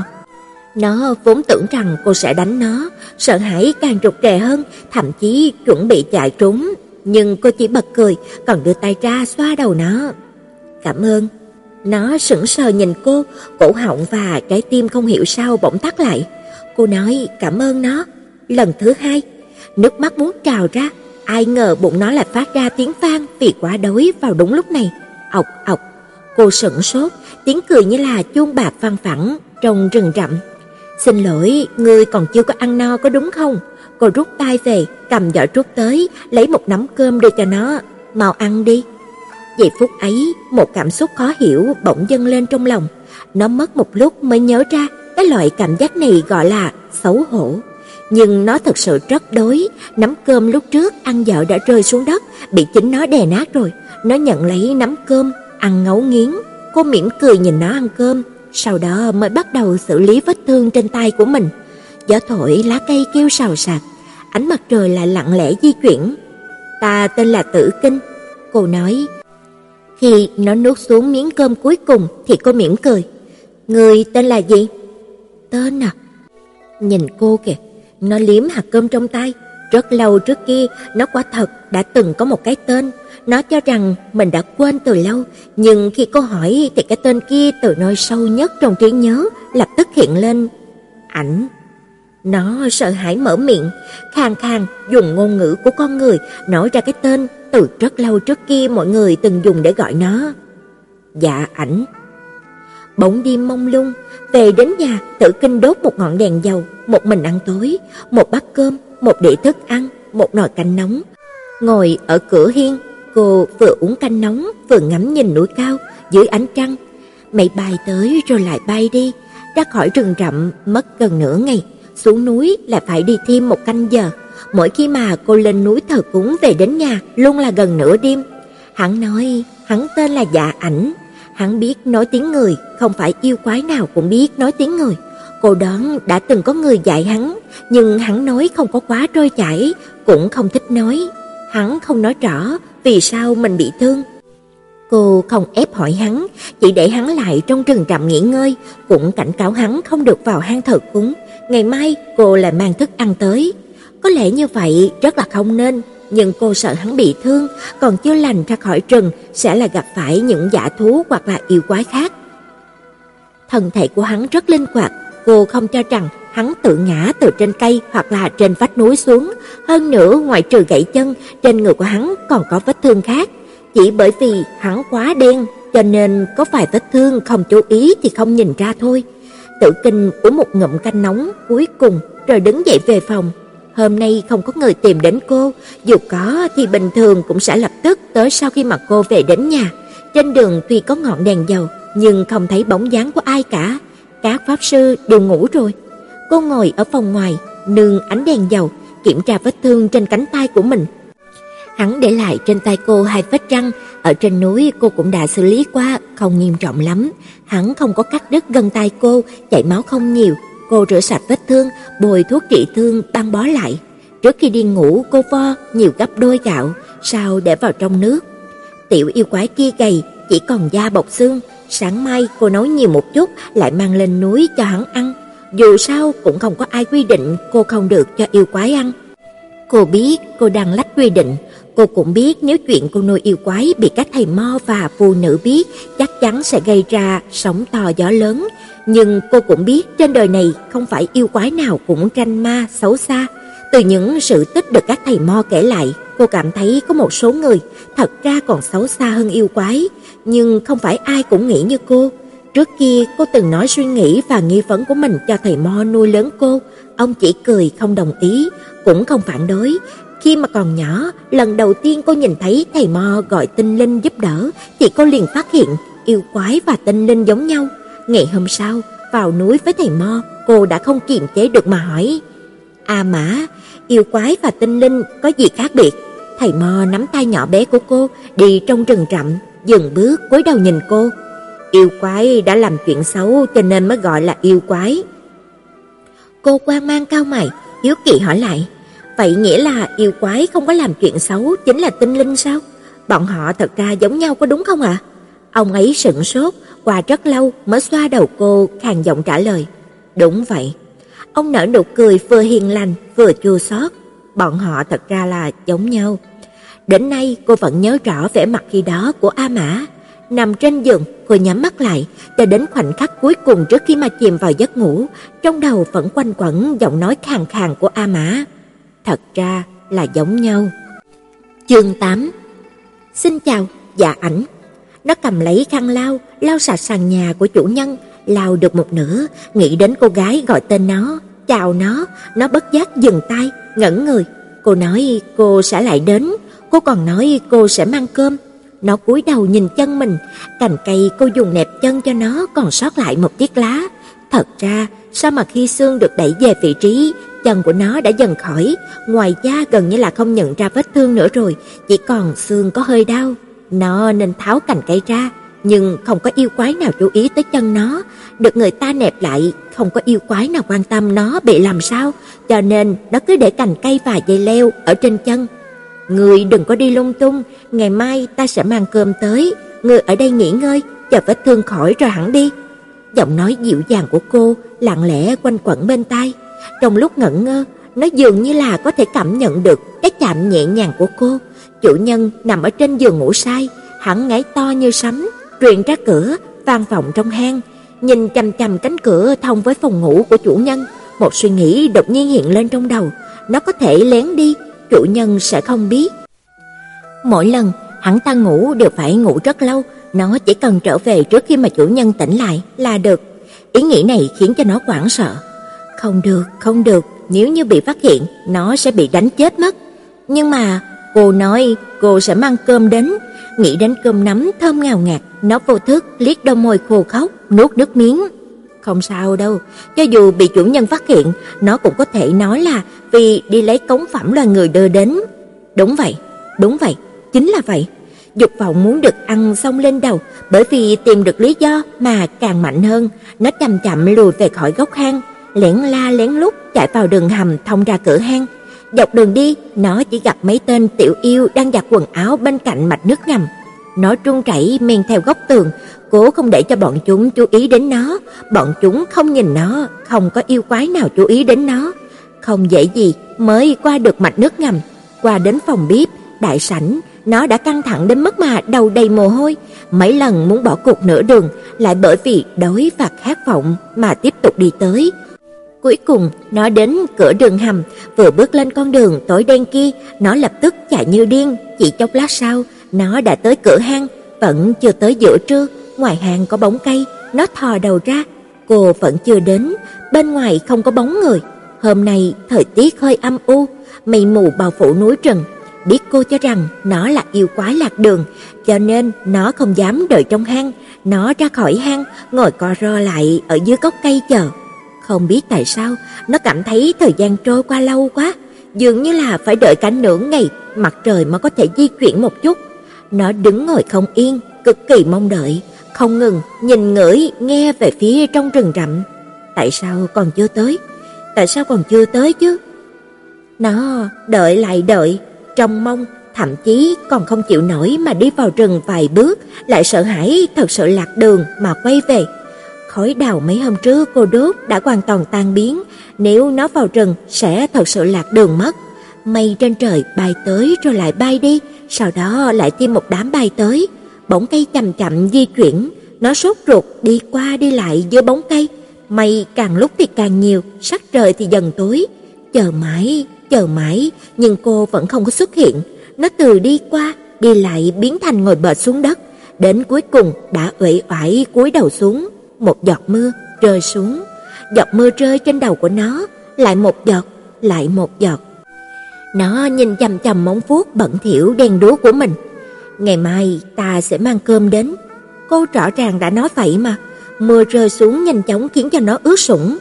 S1: Nó vốn tưởng rằng cô sẽ đánh nó, sợ hãi càng rụt rè hơn, thậm chí chuẩn bị chạy trốn, nhưng cô chỉ bật cười, còn đưa tay ra xoa đầu nó. "Cảm ơn." Nó sững sờ nhìn cô, cổ họng và trái tim không hiểu sao bỗng thắt lại. Cô nói cảm ơn nó lần thứ hai, nước mắt muốn trào ra. Ai ngờ bụng nó lại phát ra tiếng vang vì quá đói vào đúng lúc này. Ọc ọc. Cô sững sốt, tiếng cười như là chuông bạc vang vẳng trong rừng rậm. "Xin lỗi, ngươi còn chưa có ăn no có đúng không?" Cô rút tay về, cầm giỏ trúc tới, lấy một nắm cơm đưa cho nó. "Mau ăn đi." Giây phút ấy, một cảm xúc khó hiểu bỗng dâng lên trong lòng. Nó mất một lúc mới nhớ ra, cái loại cảm giác này gọi là xấu hổ. Nhưng nó thật sự rất đói, nắm cơm lúc trước ăn dở đã rơi xuống đất, bị chính nó đè nát rồi. Nó nhận lấy nắm cơm, ăn ngấu nghiến. Cô mỉm cười nhìn nó ăn cơm, sau đó mới bắt đầu xử lý vết thương trên tay của mình. Gió thổi lá cây kêu xào xạc, ánh mặt trời lại lặng lẽ di chuyển. "Ta tên là Tử Kinh," cô nói. Khi nó nuốt xuống miếng cơm cuối cùng thì cô mỉm cười. "Người tên là gì?" "Tên à?" Nhìn cô kìa, nó liếm hạt cơm trong tay. Rất lâu trước kia, nó quả thật đã từng có một cái tên. Nó cho rằng mình đã quên từ lâu, nhưng khi cô hỏi thì cái tên kia từ nơi sâu nhất trong trí nhớ lập tức hiện lên. Ảnh. Nó sợ hãi mở miệng, khàn khàn dùng ngôn ngữ của con người nói ra cái tên từ rất lâu trước kia mọi người từng dùng để gọi nó. Dạ Ảnh. Bóng đêm mông lung, về đến nhà, Tử Kinh đốt một ngọn đèn dầu, một mình ăn tối, một bát cơm, một đĩa thức ăn, một nồi canh nóng. Ngồi ở cửa hiên, cô vừa uống canh nóng vừa ngắm nhìn núi cao dưới ánh trăng. Mây bay tới rồi lại bay đi, ra khỏi rừng rậm mất gần nửa ngày, xuống núi lại phải đi thêm một canh giờ. Mỗi khi mà cô lên núi thờ cúng về đến nhà luôn là gần nửa đêm. Hắn nói hắn tên là Dạ Ảnh. Hắn biết nói tiếng người, không phải yêu quái nào cũng biết nói tiếng người. Cô đoán đã từng có người dạy hắn, nhưng hắn nói không có quá trôi chảy, cũng không thích nói. hắn không nói rõ vì sao mình bị thương. Cô không ép hỏi hắn, chỉ để hắn lại trong rừng rậm nghỉ ngơi, cũng cảnh cáo hắn không được vào hang thờ cúng, ngày mai cô lại mang thức ăn tới. Có lẽ như vậy rất là không nên, nhưng cô sợ hắn bị thương, còn chưa lành ra khỏi rừng sẽ là gặp phải những dã thú hoặc là yêu quái khác. Thân thể của hắn rất linh hoạt, cô không cho rằng hắn tự ngã từ trên cây hoặc là trên vách núi xuống, hơn nữa ngoại trừ gãy chân, trên người của hắn còn có vết thương khác. Chỉ bởi vì hắn quá đen, cho nên có vài vết thương không chú ý thì không nhìn ra thôi. Tử Kinh uống một ngụm canh nóng cuối cùng rồi đứng dậy về phòng. Hôm nay không có người tìm đến cô, dù có thì bình thường cũng sẽ lập tức tới sau khi mà cô về đến nhà. Trên đường tuy có ngọn đèn dầu, nhưng không thấy bóng dáng của ai cả. Các pháp sư đều ngủ rồi. Cô ngồi ở phòng ngoài, nương ánh đèn dầu, kiểm tra vết thương trên cánh tay của mình. Hắn để lại trên tay cô hai vết răng, ở trên núi cô cũng đã xử lý qua, không nghiêm trọng lắm. Hắn không có cắt đứt gân tay cô, chảy máu không nhiều. Cô rửa sạch vết thương, bôi thuốc trị thương, băng bó lại. Trước khi đi ngủ cô vo nhiều gấp đôi gạo, sau để vào trong nước. Tiểu yêu quái kia gầy, chỉ còn da bọc xương. Sáng mai cô nấu nhiều một chút, lại mang lên núi cho hắn ăn. Dù sao cũng không có ai quy định cô không được cho yêu quái ăn. Cô biết cô đang lách quy định. Cô cũng biết nếu chuyện cô nuôi yêu quái bị các thầy mo và phụ nữ biết, chắc chắn sẽ gây ra sóng to gió lớn. Nhưng cô cũng biết trên đời này không phải yêu quái nào cũng tranh ma, xấu xa. Từ những sự tích được các thầy mo kể lại, cô cảm thấy có một số người thật ra còn xấu xa hơn yêu quái. Nhưng không phải ai cũng nghĩ như cô. Trước kia cô từng nói suy nghĩ và nghi vấn của mình cho thầy mo nuôi lớn cô. Ông chỉ cười không đồng ý, cũng không phản đối. Khi mà còn nhỏ, lần đầu tiên cô nhìn thấy thầy mo gọi tinh linh giúp đỡ, thì cô liền phát hiện yêu quái và tinh linh giống nhau. Ngày hôm sau, vào núi với thầy mo, cô đã không kiềm chế được mà hỏi: "A Mã, yêu quái và tinh linh có gì khác biệt?" Thầy mo nắm tay nhỏ bé của cô, đi trong rừng rậm, dừng bước cúi đầu nhìn cô. "Yêu quái đã làm chuyện xấu cho nên mới gọi là yêu quái." Cô hoang mang cau mày, hiếu kỳ hỏi lại: "Vậy nghĩa là yêu quái không có làm chuyện xấu chính là tinh linh sao? Bọn họ thật ra giống nhau có đúng không ạ?" À? Ông ấy sững sốt, qua rất lâu mới xoa đầu cô, khàn giọng trả lời: "Đúng vậy." Ông nở nụ cười vừa hiền lành vừa chua xót. Bọn họ thật ra là giống nhau. Đến nay cô vẫn nhớ rõ vẻ mặt khi đó của A Mã. Nằm trên giường, cô nhắm mắt lại, cho đến khoảnh khắc cuối cùng trước khi mà chìm vào giấc ngủ, trong đầu vẫn quanh quẩn giọng nói khàn khàn của A Mã. Thật ra là giống nhau. Chương tám. Xin chào, Dạ Ảnh. Nó cầm lấy khăn lau, lau sạch sàn nhà của chủ nhân, lau được một nửa, nghĩ đến cô gái gọi tên nó, chào nó, nó bất giác dừng tay, ngẩn người. Cô nói cô sẽ lại đến, cô còn nói cô sẽ mang cơm. Nó cúi đầu nhìn chân mình, cành cây cô dùng nẹp chân cho nó còn sót lại một chiếc lá. Thật ra, sao mà khi xương được đẩy về vị trí, chân của nó đã dần khỏi, ngoài da gần như là không nhận ra vết thương nữa rồi, chỉ còn xương có hơi đau. Nó nên tháo cành cây ra, nhưng không có yêu quái nào chú ý tới chân nó, được người ta nẹp lại, không có yêu quái nào quan tâm nó bị làm sao, cho nên nó cứ để cành cây và dây leo ở trên chân. Người đừng có đi lung tung, ngày mai ta sẽ mang cơm tới, người ở đây nghỉ ngơi, chờ vết thương khỏi rồi hẳn đi. Giọng nói dịu dàng của cô lặng lẽ quanh quẩn bên tai. Trong lúc ngẩn ngơ, nó dường như là có thể cảm nhận được cái chạm nhẹ nhàng của cô. Chủ nhân nằm ở trên giường ngủ say, hắn ngáy to như sấm, truyền ra cửa, vang vọng trong hang. Nhìn chằm chằm cánh cửa thông với phòng ngủ của chủ nhân, một suy nghĩ đột nhiên hiện lên trong đầu. Nó có thể lén đi, chủ nhân sẽ không biết. Mỗi lần hắn ta ngủ đều phải ngủ rất lâu, nó chỉ cần trở về trước khi mà chủ nhân tỉnh lại là được. Ý nghĩ này khiến cho nó hoảng sợ. Không được, không được, nếu như bị phát hiện, nó sẽ bị đánh chết mất. Nhưng mà cô nói cô sẽ mang cơm đến. Nghĩ đến cơm nắm thơm ngào ngạt, nó vô thức liếc đôi môi khô khốc, nuốt nước miếng. Không sao đâu, cho dù bị chủ nhân phát hiện, nó cũng có thể nói là vì đi lấy cống phẩm loài người đưa đến. Đúng vậy, đúng vậy, chính là vậy. Dục vọng muốn được ăn xông lên đầu, bởi vì tìm được lý do mà càng mạnh hơn. Nó chậm chậm lùi về khỏi góc hang, lén la lén lút chạy vào đường hầm thông ra cửa hang. Dọc đường đi, nó chỉ gặp mấy tên tiểu yêu đang giặt quần áo bên cạnh mạch nước ngầm. Nó run rẩy men theo góc tường, cố không để cho bọn chúng chú ý đến nó. Bọn chúng không nhìn nó, không có yêu quái nào chú ý đến nó. Không dễ gì mới qua được mạch nước ngầm, qua đến phòng bếp, đại sảnh, nó đã căng thẳng đến mức mà đầu đầy mồ hôi. Mấy lần muốn bỏ cuộc nửa đường, lại bởi vì đói và khát vọng mà tiếp tục đi tới. Cuối cùng, nó đến cửa đường hầm, vừa bước lên con đường tối đen kia, nó lập tức chạy như điên. Chỉ chốc lát sau, nó đã tới cửa hang, vẫn chưa tới giữa trưa, ngoài hang có bóng cây, nó thò đầu ra. Cô vẫn chưa đến, bên ngoài không có bóng người. Hôm nay thời tiết hơi âm u, mây mù bao phủ núi rừng. Biết cô cho rằng nó là yêu quái lạc đường, cho nên nó không dám đợi trong hang. Nó ra khỏi hang, ngồi co ro lại ở dưới gốc cây chờ. Không biết tại sao, nó cảm thấy thời gian trôi qua lâu quá, dường như là phải đợi cả nửa ngày mặt trời mới có thể di chuyển một chút. Nó đứng ngồi không yên, cực kỳ mong đợi, không ngừng nhìn ngửi nghe về phía trong rừng rậm. Tại sao còn chưa tới? Tại sao còn chưa tới chứ? Nó đợi lại đợi, trông mong, thậm chí còn không chịu nổi mà đi vào rừng vài bước, lại sợ hãi thật sự lạc đường mà quay về. Khói đào mấy hôm trước cô đốt đã hoàn toàn tan biến, nếu nó vào rừng sẽ thật sự lạc đường mất. Mây trên trời bay tới rồi lại bay đi, sau đó lại thêm một đám bay tới. Bóng cây chậm chậm di chuyển, nó sốt ruột đi qua đi lại giữa bóng cây. Mây càng lúc thì càng nhiều, sắc trời thì dần tối. Chờ mãi, chờ mãi, nhưng cô vẫn không có xuất hiện. Nó từ đi qua, đi lại biến thành ngồi bệt xuống đất, đến cuối cùng đã uể oải cúi đầu xuống. Một giọt mưa rơi xuống, giọt mưa rơi trên đầu của nó, lại một giọt, lại một giọt. Nó nhìn chằm chằm móng vuốt bẩn thỉu đen đúa của mình. Ngày mai ta sẽ mang cơm đến. Cô rõ ràng đã nói vậy mà. Mưa rơi xuống nhanh chóng khiến cho nó ướt sũng.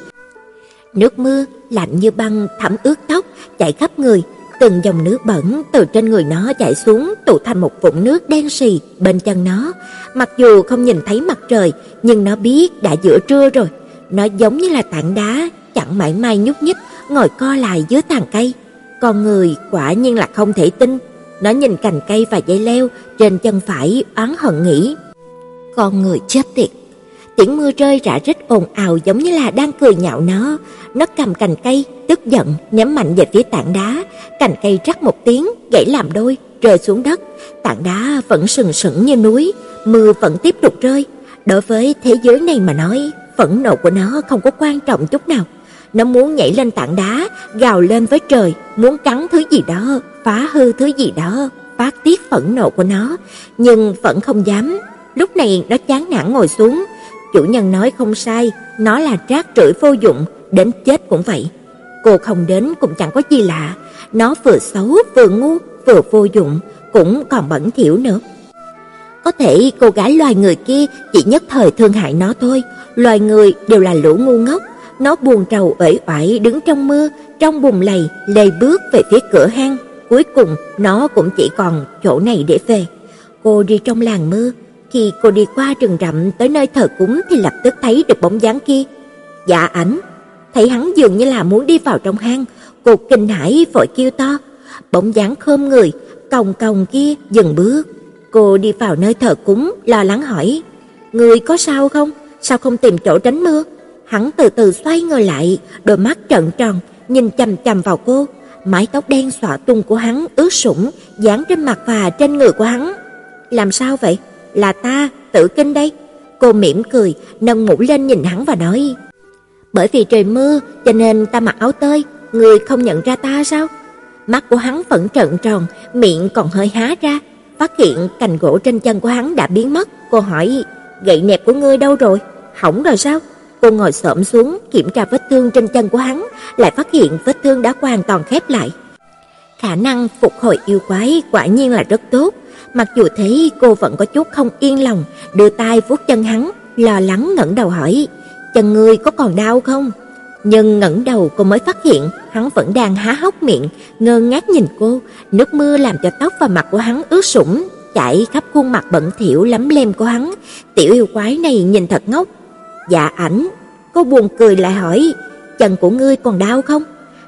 S1: Nước mưa lạnh như băng thấm ướt tóc, chảy khắp người. Từng dòng nước bẩn từ trên người nó chảy xuống, tụ thành một vũng nước đen sì bên chân nó. Mặc dù không nhìn thấy mặt trời, nhưng nó biết đã giữa trưa rồi. Nó giống như là tảng đá, chẳng mảy may nhúc nhích, ngồi co lại dưới tàn cây. Con người quả nhiên là không thể tin. Nó nhìn cành cây và dây leo trên chân phải, oán hận nghĩ: con người chết tiệt. Tiếng mưa rơi rã rít ồn ào giống như là đang cười nhạo nó. Nó cầm cành cây, tức giận ném mạnh về phía tảng đá. Cành cây rắc một tiếng, gãy làm đôi, rơi xuống đất. Tảng đá vẫn sừng sững như núi, mưa vẫn tiếp tục rơi. Đối với thế giới này mà nói, phẫn nộ của nó không có quan trọng chút nào. Nó muốn nhảy lên tảng đá, gào lên với trời, muốn cắn thứ gì đó, phá hư thứ gì đó, phát tiết phẫn nộ của nó, nhưng vẫn không dám. Lúc này nó chán nản ngồi xuống. Chủ nhân nói không sai, nó là rác rưởi vô dụng, đến chết cũng vậy. Cô không đến cũng chẳng có gì lạ, nó vừa xấu, vừa ngu, vừa vô dụng, cũng còn bẩn thỉu nữa. Có thể cô gái loài người kia chỉ nhất thời thương hại nó thôi, loài người đều là lũ ngu ngốc. Nó buồn rầu uể oải đứng trong mưa, trong bùn lầy, lê bước về phía cửa hang. Cuối cùng nó cũng chỉ còn chỗ này để về. Cô đi trong làn mưa. Khi cô đi qua rừng rậm tới nơi thờ cúng thì lập tức thấy được bóng dáng kia. Dạ Ảnh. Thấy hắn dường như là muốn đi vào trong hang, cô kinh hãi vội kêu to. Bóng dáng khom người, còng còng kia dừng bước. Cô đi vào nơi thờ cúng, lo lắng hỏi: người có sao không? Sao không tìm chỗ tránh mưa? Hắn từ từ xoay người lại, đôi mắt trợn tròn, nhìn chằm chằm vào cô. Mái tóc đen xõa tung của hắn ướt sũng, dán trên mặt và trên người của hắn. Làm sao vậy? Là ta, Tử Kinh đây. Cô mỉm cười, nâng mũ lên nhìn hắn và nói: bởi vì trời mưa cho nên ta mặc áo tơi, người không nhận ra ta sao? Mắt của hắn vẫn trợn tròn, miệng còn hơi há ra. Phát hiện cành gỗ trên chân của hắn đã biến mất, cô hỏi: gậy nẹp của ngươi đâu rồi? Hỏng rồi sao? Cô ngồi xổm xuống kiểm tra vết thương trên chân của hắn, lại phát hiện vết thương đã hoàn toàn khép lại. Khả năng phục hồi yêu quái quả nhiên là rất tốt. Mặc dù thế cô vẫn có chút không yên lòng, đưa tay vuốt chân hắn, lo lắng ngẩng đầu hỏi: chân ngươi có còn đau không? Nhưng ngẩng đầu cô mới phát hiện hắn vẫn đang há hốc miệng, ngơ ngác nhìn cô. Nước mưa làm cho tóc và mặt của hắn ướt sũng, chảy khắp khuôn mặt bẩn thỉu lấm lem của hắn. Tiểu yêu quái này nhìn thật ngốc. Dạ Ảnh. Cô buồn cười lại hỏi: chân của ngươi còn đau không?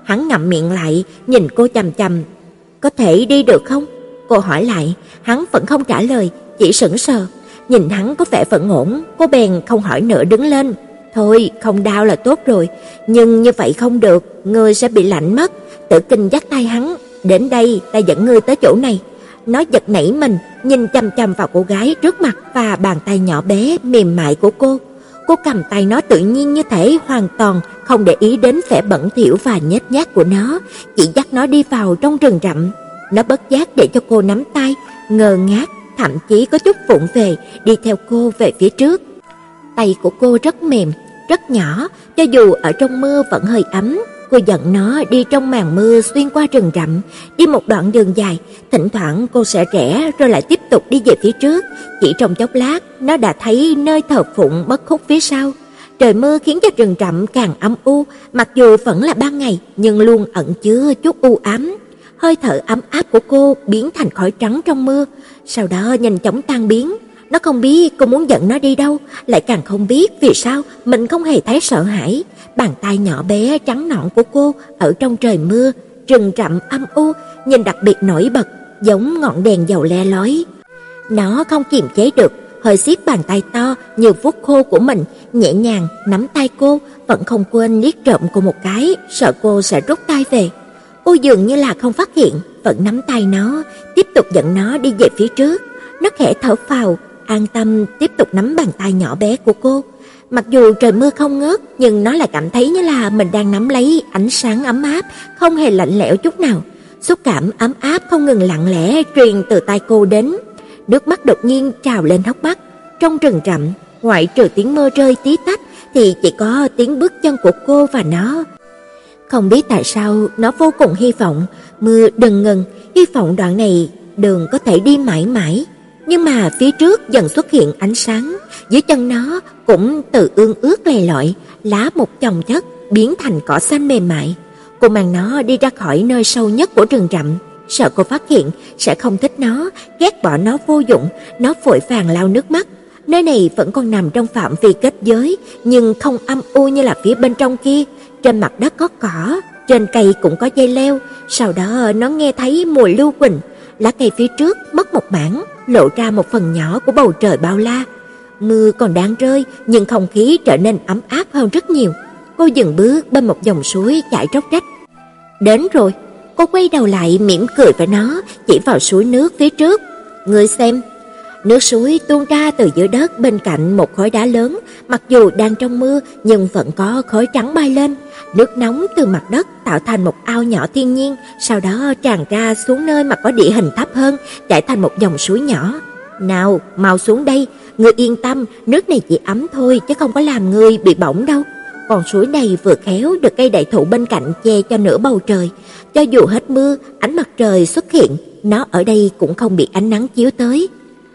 S1: Hắn ngậm miệng lại, nhìn cô chằm chằm. Có thể đi được không? Cô hỏi lại, hắn vẫn không trả lời, chỉ sững sờ. Nhìn hắn có vẻ vẫn ổn, cô bèn không hỏi nữa đứng lên. Thôi, không đau là tốt rồi, nhưng như vậy không được, ngươi sẽ bị lạnh mất. Tử Kinh dắt tay hắn, đến đây, ta dẫn ngươi tới chỗ này. Nó giật nảy mình, nhìn chằm chằm vào cô gái trước mặt và bàn tay nhỏ bé mềm mại của cô. Cô cầm tay nó tự nhiên như thể hoàn toàn không để ý đến vẻ bẩn thỉu và nhếch nhác của nó, chỉ dắt nó đi vào trong rừng rậm. Nó bất giác để cho cô nắm tay, ngơ ngác, thậm chí có chút vụng về, đi theo cô về phía trước. Tay của cô rất mềm, rất nhỏ, cho dù ở trong mưa vẫn hơi ấm. Cô dẫn nó đi trong màn mưa xuyên qua rừng rậm, đi một đoạn đường dài, thỉnh thoảng cô sẽ rẽ rồi lại tiếp tục đi về phía trước. Chỉ trong chốc lát, nó đã thấy nơi thờ phụng bất khúc phía sau. Trời mưa khiến cho rừng rậm càng âm u, mặc dù vẫn là ban ngày nhưng luôn ẩn chứa chút u ám. Hơi thở ấm áp của cô biến thành khói trắng trong mưa, sau đó nhanh chóng tan biến. Nó không biết cô muốn dẫn nó đi đâu, lại càng không biết vì sao mình không hề thấy sợ hãi. Bàn tay nhỏ bé trắng nõn của cô ở trong trời mưa, rừng rậm âm u, nhìn đặc biệt nổi bật, giống ngọn đèn dầu le lói. Nó không kiềm chế được, hơi siết bàn tay to như vuốt khô của mình, nhẹ nhàng nắm tay cô, vẫn không quên liếc trộm cô một cái, sợ cô sẽ rút tay về. Cô dường như là không phát hiện, vẫn nắm tay nó, tiếp tục dẫn nó đi về phía trước. Nó khẽ thở phào, an tâm tiếp tục nắm bàn tay nhỏ bé của cô. Mặc dù trời mưa không ngớt, nhưng nó lại cảm thấy như là mình đang nắm lấy ánh sáng ấm áp, không hề lạnh lẽo chút nào. Xúc cảm ấm áp không ngừng lặng lẽ truyền từ tay cô đến. Nước mắt đột nhiên trào lên hốc mắt. Trong rừng rậm, ngoại trừ tiếng mưa rơi tí tách thì chỉ có tiếng bước chân của cô và nó. Không biết tại sao nó vô cùng hy vọng mưa đừng ngừng, hy vọng đoạn này đường có thể đi mãi mãi. Nhưng mà phía trước dần xuất hiện ánh sáng, dưới chân nó cũng từ ương ướt lè lọi, lá mục chồng chất biến thành cỏ xanh mềm mại. Cô mang nó đi ra khỏi nơi sâu nhất của rừng rậm, sợ cô phát hiện sẽ không thích nó, ghét bỏ nó vô dụng. Nó vội vàng lau nước mắt. Nơi này vẫn còn nằm trong phạm vi kết giới, nhưng không âm u như là phía bên trong kia. Trên mặt đất có cỏ, trên cây cũng có dây leo. Sau đó nó nghe thấy mùi lưu huỳnh, lá cây phía trước mất một mảng, lộ ra một phần nhỏ của bầu trời bao la. Mưa còn đang rơi, nhưng không khí trở nên ấm áp hơn rất nhiều. Cô dừng bước bên một dòng suối chảy róc rách. Đến rồi. Cô quay đầu lại mỉm cười với nó, chỉ vào suối nước phía trước. Ngươi xem. Nước suối tuôn ra từ dưới đất bên cạnh một khối đá lớn, mặc dù đang trong mưa nhưng vẫn có khói trắng bay lên. Nước nóng từ mặt đất tạo thành một ao nhỏ thiên nhiên, sau đó tràn ra xuống nơi mà có địa hình thấp hơn, chảy thành một dòng suối nhỏ. Nào, mau xuống đây, ngươi yên tâm, nước này chỉ ấm thôi chứ không có làm ngươi bị bỏng đâu. Con suối này vừa khéo được cây đại thụ bên cạnh che cho nửa bầu trời, cho dù hết mưa, ánh mặt trời xuất hiện, nó ở đây cũng không bị ánh nắng chiếu tới.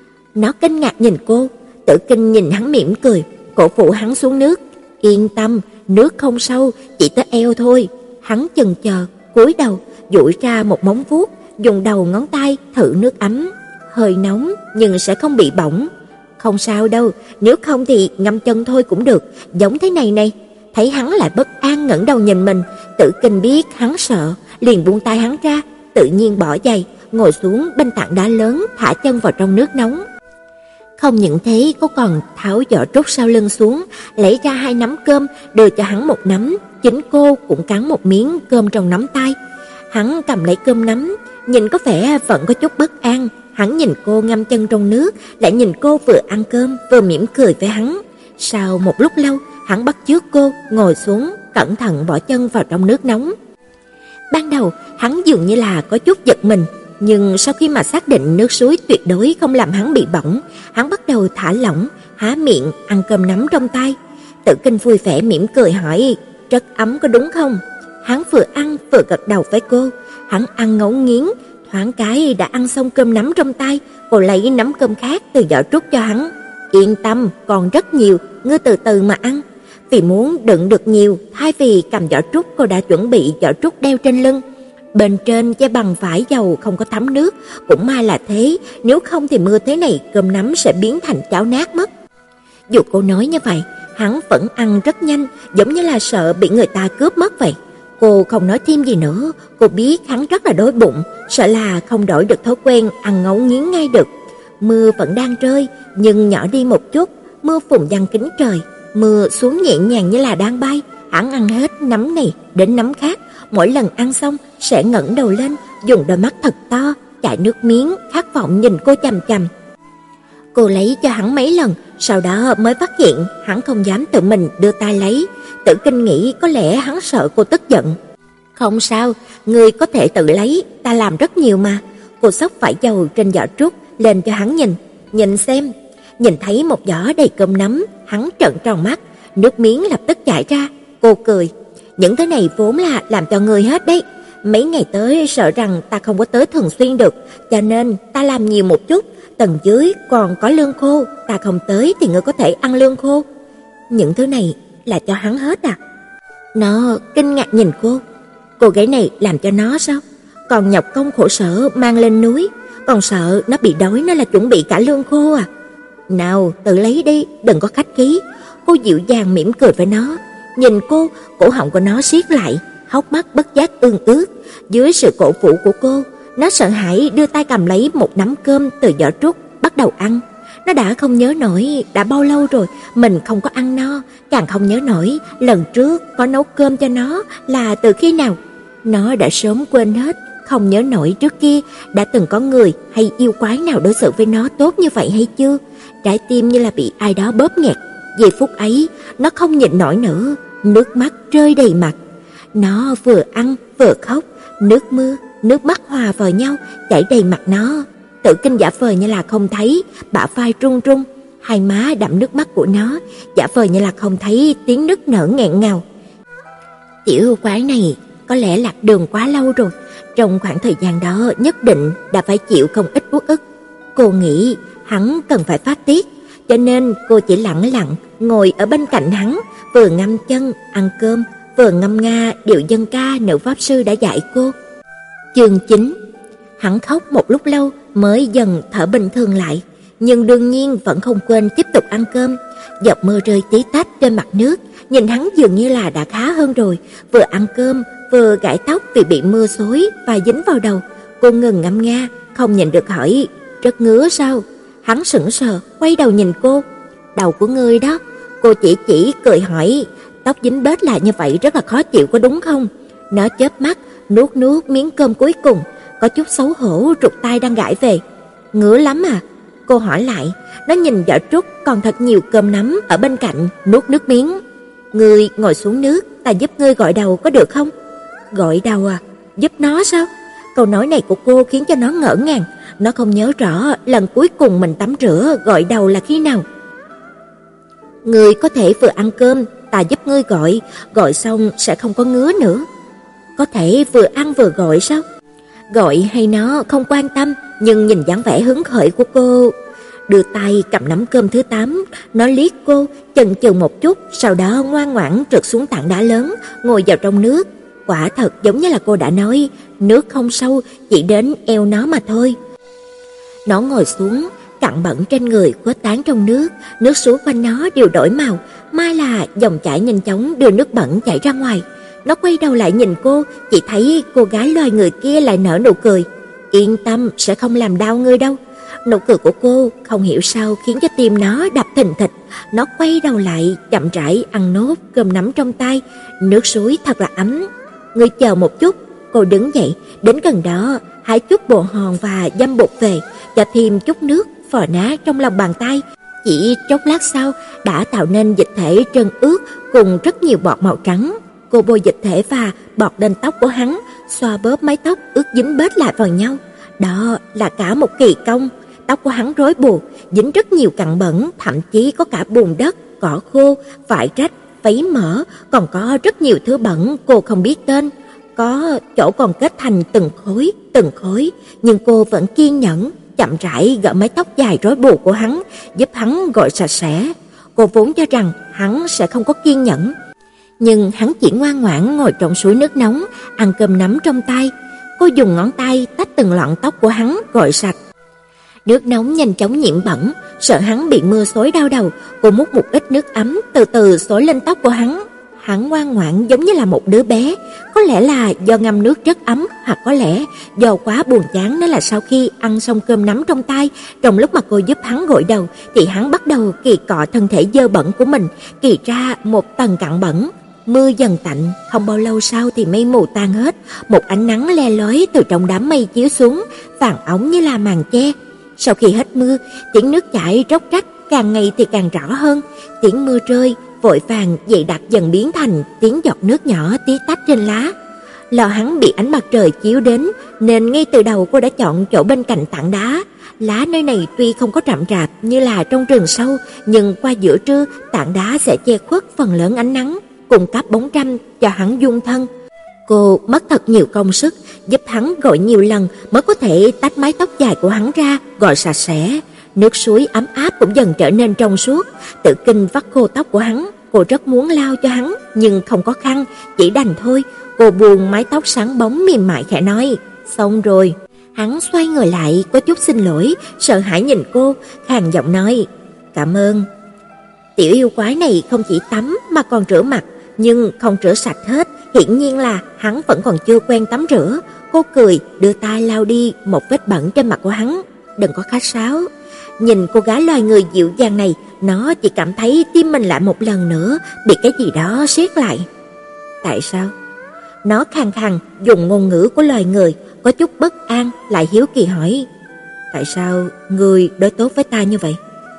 S1: Nó kinh ngạc nhìn cô, Tử Kinh nhìn hắn mỉm cười, cổ vũ hắn xuống nước. Yên tâm, nước không sâu, chỉ tới eo thôi. Hắn chần chờ, cúi đầu, duỗi ra một móng vuốt, dùng đầu ngón tay thử nước ấm. Hơi nóng nhưng sẽ không bị bỏng. Không sao đâu, nếu không thì ngâm chân thôi cũng được, giống thế này này. Thấy hắn lại bất an ngẩng đầu nhìn mình, Tử Kinh biết hắn sợ, liền buông tay hắn ra, tự nhiên bỏ giày, ngồi xuống bên tảng đá lớn, thả chân vào trong nước nóng. Không những thế, cô còn tháo giỏ trúc sau lưng xuống, lấy ra hai nắm cơm, đưa cho hắn một nắm, chính cô cũng cắn một miếng cơm trong nắm tay. Hắn cầm lấy cơm nắm, nhìn có vẻ vẫn có chút bất an. Hắn nhìn cô ngâm chân trong nước, lại nhìn cô vừa ăn cơm vừa mỉm cười với hắn. Sau một lúc lâu, hắn bắt chước cô ngồi xuống, cẩn thận bỏ chân vào trong nước nóng. Ban đầu, hắn dường như là có chút giật mình, nhưng sau khi mà xác định nước suối tuyệt đối không làm hắn bị bỏng, hắn bắt đầu thả lỏng, há miệng ăn cơm nắm trong tay. Tử Kinh vui vẻ mỉm cười hỏi, rất ấm có đúng không? Hắn vừa ăn vừa gật đầu với cô. Hắn ăn ngấu nghiến, thoáng cái đã ăn xong cơm nắm trong tay. Cô lấy nắm cơm khác từ giỏ trúc cho hắn. Yên tâm, còn rất nhiều, ngươi từ từ mà ăn. Vì muốn đựng được nhiều, thay vì cầm giỏ trúc, cô đã chuẩn bị giỏ trúc đeo trên lưng. Bên trên che bằng vải dầu không có thấm nước, cũng may là thế, nếu không thì mưa thế này cơm nắm sẽ biến thành cháo nát mất. Dù cô nói như vậy, hắn vẫn ăn rất nhanh, giống như là sợ bị người ta cướp mất vậy. Cô không nói thêm gì nữa, cô biết hắn rất là đói bụng, sợ là không đổi được thói quen ăn ngấu nghiến ngay được. Mưa vẫn đang rơi, nhưng nhỏ đi một chút, mưa phùn giăng kính trời, mưa xuống nhẹ nhàng như là đang bay. Hắn ăn hết nắm này đến nắm khác, mỗi lần ăn xong sẽ ngẩng đầu lên, dùng đôi mắt thật to, chảy nước miếng, khát vọng nhìn cô chằm chằm. Cô lấy cho hắn mấy lần, sau đó mới phát hiện hắn không dám tự mình đưa tay lấy. Tử Kinh nghĩ có lẽ hắn sợ cô tức giận. Không sao, ngươi có thể tự lấy, ta làm rất nhiều mà. Cô xóc vải dầu trên giỏ trúc lên cho hắn nhìn. Nhìn xem, nhìn thấy một giỏ đầy cơm nắm, hắn trợn tròn mắt, nước miếng lập tức chảy ra. Cô cười, những thứ này vốn là làm cho ngươi hết đấy. Mấy ngày tới sợ rằng ta không có tới thường xuyên được, cho nên ta làm nhiều một chút. Tầng dưới còn có lương khô, ta không tới thì ngươi có thể ăn lương khô. Những thứ này là cho hắn hết à? Nó kinh ngạc nhìn cô. Cô gái này làm cho nó sao? Còn nhọc công khổ sở mang lên núi, còn sợ nó bị đói nó là chuẩn bị cả lương khô à? Nào, tự lấy đi, đừng có khách khí. Cô dịu dàng mỉm cười với nó. Nhìn cô, cổ họng của nó siết lại, hốc mắt bất giác ương ướt. Dưới sự cổ vũ của cô, nó sợ hãi đưa tay cầm lấy một nắm cơm từ giỏ trúc, bắt đầu ăn. Nó đã không nhớ nổi đã bao lâu rồi mình không có ăn no, càng không nhớ nổi lần trước có nấu cơm cho nó là từ khi nào. Nó đã sớm quên hết, không nhớ nổi trước kia đã từng có người hay yêu quái nào đối xử với nó tốt như vậy hay chưa. Trái tim như là bị ai đó bóp nghẹt. Giây phút ấy, nó không nhịn nổi nữa, nước mắt rơi đầy mặt. Nó vừa ăn vừa khóc, nước mưa, nước mắt hòa vào nhau chảy đầy mặt nó. Tử Kinh giả vờ như là không thấy, bả vai run run, hai má đẫm nước mắt của nó, giả vờ như là không thấy tiếng nức nở nghẹn ngào. Tiểu yêu quái này có lẽ lạc đường quá lâu rồi, trong khoảng thời gian đó nhất định đã phải chịu không ít uất ức. Cô nghĩ hắn cần phải phát tiết, cho nên cô chỉ lặng lặng ngồi ở bên cạnh hắn, vừa ngâm chân ăn cơm, vừa ngâm nga điệu dân ca nữ pháp sư đã dạy cô. Chương chín. Hắn khóc một lúc lâu mới dần thở bình thường lại, nhưng đương nhiên vẫn không quên tiếp tục ăn cơm. Giọt mưa rơi tí tách trên mặt nước, nhìn hắn dường như là đã khá hơn rồi, vừa ăn cơm vừa gãi tóc vì bị mưa xối và dính vào đầu. Cô ngừng ngâm nga, không nhịn được hỏi, rất ngứa sao? Hắn sững sờ, quay đầu nhìn cô. Đầu của ngươi đó. Cô chỉ chỉ cười hỏi, tóc dính bết lại như vậy rất là khó chịu có đúng không? Nó chớp mắt, nuốt nuốt miếng cơm cuối cùng, có chút xấu hổ rụt tay đang gãi về. Ngứa lắm à? Cô hỏi lại. Nó nhìn giỏ trúc còn thật nhiều cơm nắm ở bên cạnh, nuốt nước miếng. Ngươi ngồi xuống nước, ta giúp ngươi gội đầu có được không? Gội đầu à? Giúp nó sao? Câu nói này của cô khiến cho nó ngỡ ngàng. Nó không nhớ rõ lần cuối cùng mình tắm rửa gội đầu là khi nào. Ngươi có thể vừa ăn cơm, ta giúp ngươi gội, gội xong sẽ không có ngứa nữa. Có thể vừa ăn vừa gội sao? Gọi hay nó không quan tâm, nhưng nhìn dáng vẻ hứng khởi của cô, đưa tay cầm nắm cơm thứ tám, nó liếc cô, chần chừ một chút, sau đó ngoan ngoãn trượt xuống tảng đá lớn, ngồi vào trong nước. Quả thật giống như là cô đã nói, nước không sâu, chỉ đến eo nó mà thôi. Nó ngồi xuống, cặn bẩn trên người khuếch tán trong nước, nước suối quanh nó đều đổi màu, mai là dòng chảy nhanh chóng đưa nước bẩn chảy ra ngoài. Nó quay đầu lại nhìn cô, chỉ thấy cô gái loài người kia lại nở nụ cười. Yên tâm, sẽ không làm đau ngươi đâu. Nụ cười của cô không hiểu sao khiến cho tim nó đập thình thịch. Nó quay đầu lại, chậm rãi ăn nốt cơm nắm trong tay. Nước suối thật là ấm. Ngươi chờ một chút. Cô đứng dậy, đến gần đó, hái chút bồ hòn và dăm bột về, cho thêm chút nước phò nát trong lòng bàn tay. Chỉ chốc lát sau đã tạo nên dịch thể trơn ướt cùng rất nhiều bọt màu trắng. Cô bôi dịch thể và bọt lên tóc của hắn, xoa bóp mái tóc ướt dính bết lại vào nhau. Đó là cả một kỳ công. Tóc của hắn rối bù, dính rất nhiều cặn bẩn, thậm chí có cả bùn đất, cỏ khô, vải rách, váy mỡ, còn có rất nhiều thứ bẩn cô không biết tên. Có chỗ còn kết thành từng khối, từng khối, nhưng cô vẫn kiên nhẫn, chậm rãi gỡ mái tóc dài rối bù của hắn, giúp hắn gội sạch sẽ. Cô vốn cho rằng hắn sẽ không có kiên nhẫn, nhưng hắn chỉ ngoan ngoãn ngồi trong suối nước nóng, ăn cơm nắm trong tay. Cô dùng ngón tay tách từng lọn tóc của hắn gội sạch. Nước nóng nhanh chóng nhiễm bẩn, sợ hắn bị mưa xối đau đầu, cô múc một ít nước ấm từ từ xối lên tóc của hắn. Hắn ngoan ngoãn giống như là một đứa bé, có lẽ là do ngâm nước rất ấm, hoặc có lẽ do quá buồn chán nên là sau khi ăn xong cơm nắm trong tay, trong lúc mà cô giúp hắn gội đầu thì hắn bắt đầu kỳ cọ thân thể dơ bẩn của mình, kỳ ra một tầng cặn bẩn. Mưa dần tạnh, không bao lâu sau thì mây mù tan hết, một ánh nắng le lói từ trong đám mây chiếu xuống, vàng óng như là màn che. Sau khi hết mưa, tiếng nước chảy róc rách càng ngày thì càng rõ hơn, tiếng mưa rơi vội vàng dày đặc dần biến thành tiếng giọt nước nhỏ tí tách trên lá. Lo hắn bị ánh mặt trời chiếu đến nên ngay từ đầu cô đã chọn chỗ bên cạnh tảng đá. Lá nơi này tuy không có rậm rạp như là trong rừng sâu, nhưng qua giữa trưa tảng đá sẽ che khuất phần lớn ánh nắng, cung cấp bóng râm cho hắn dung thân. Cô mất thật nhiều công sức giúp hắn gội nhiều lần mới có thể tách mái tóc dài của hắn ra, gội sạch sẽ. Nước suối ấm áp cũng dần trở nên trong suốt. Tự Kinh vắt khô tóc của hắn, cô rất muốn lau cho hắn nhưng không có khăn, chỉ đành thôi. Cô buông mái tóc sáng bóng mềm mại khẽ nói, xong rồi. Hắn xoay người lại có chút xin lỗi, sợ hãi nhìn cô, khàn giọng nói, cảm ơn. Tiểu yêu quái này không chỉ tắm mà còn rửa mặt, nhưng không rửa sạch hết, hiển nhiên là hắn vẫn còn chưa quen tắm rửa. Cô cười, đưa tay lau đi một vết bẩn trên mặt của hắn. Đừng có khách sáo. Nhìn cô gái loài người dịu dàng này, nó chỉ cảm thấy tim mình lại một lần nữa bị cái gì đó siết lại. Tại sao? Nó khàn khàn dùng ngôn ngữ của loài người, có chút bất an, lại hiếu kỳ hỏi, tại sao ngươi đối tốt với ta như vậy?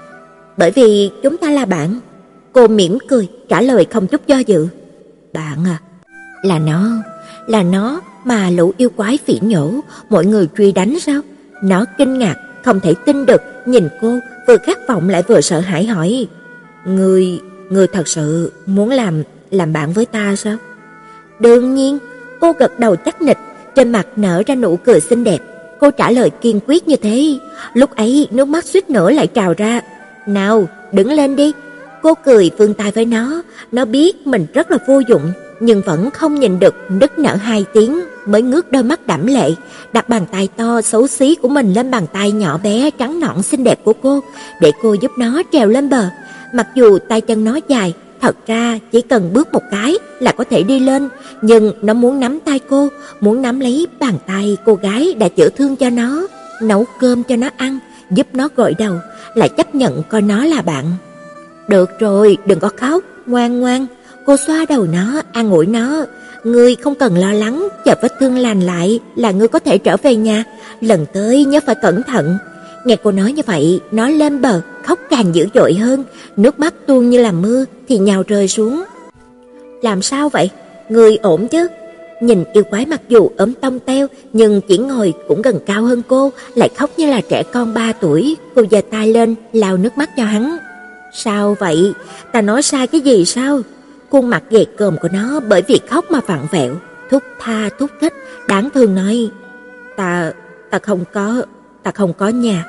S1: Bởi vì chúng ta là bạn. Cô mỉm cười trả lời không chút do dự. Bạn à? Là nó, là nó mà lũ yêu quái phỉ nhổ, mọi người truy đánh sao? Nó kinh ngạc, không thể tin được, nhìn cô vừa khát vọng lại vừa sợ hãi hỏi, Ngươi, ngươi thật sự muốn làm làm bạn với ta sao? Đương nhiên. Cô gật đầu chắc nịch, trên mặt nở ra nụ cười xinh đẹp. Cô trả lời kiên quyết như thế. Lúc ấy nước mắt suýt nữa lại trào ra. Nào, đứng lên đi. Cô cười vươn tay với nó. Nó biết mình rất là vô dụng, nhưng vẫn không nhìn được, nức nở hai tiếng mới ngước đôi mắt đẫm lệ, đặt bàn tay to xấu xí của mình lên bàn tay nhỏ bé trắng nõn xinh đẹp của cô, để cô giúp nó trèo lên bờ. Mặc dù tay chân nó dài, thật ra chỉ cần bước một cái là có thể đi lên, nhưng nó muốn nắm tay cô, muốn nắm lấy bàn tay cô gái đã chữa thương cho nó, nấu cơm cho nó ăn, giúp nó gội đầu, lại chấp nhận coi nó là bạn. Được rồi, đừng có khóc, ngoan ngoan. Cô xoa đầu nó, an ủi nó. Ngươi không cần lo lắng, chờ vết thương lành lại là ngươi có thể trở về nhà. Lần tới nhớ phải cẩn thận. Nghe cô nói như vậy, nó lên bờ, khóc càng dữ dội hơn, nước mắt tuôn như là mưa thì nhào rơi xuống. Làm sao vậy? Ngươi ổn chứ? Nhìn yêu quái mặc dù ốm tông teo nhưng chỉ ngồi cũng gần cao hơn cô, lại khóc như là trẻ con ba tuổi. Cô giơ tay lên lau nước mắt cho hắn. Sao vậy? Ta nói sai cái gì sao? Khuôn mặt gầy còm của nó bởi vì khóc mà vặn vẹo, thúc tha thúc thích, đáng thương nói, ta, ta không có, ta không có nhà.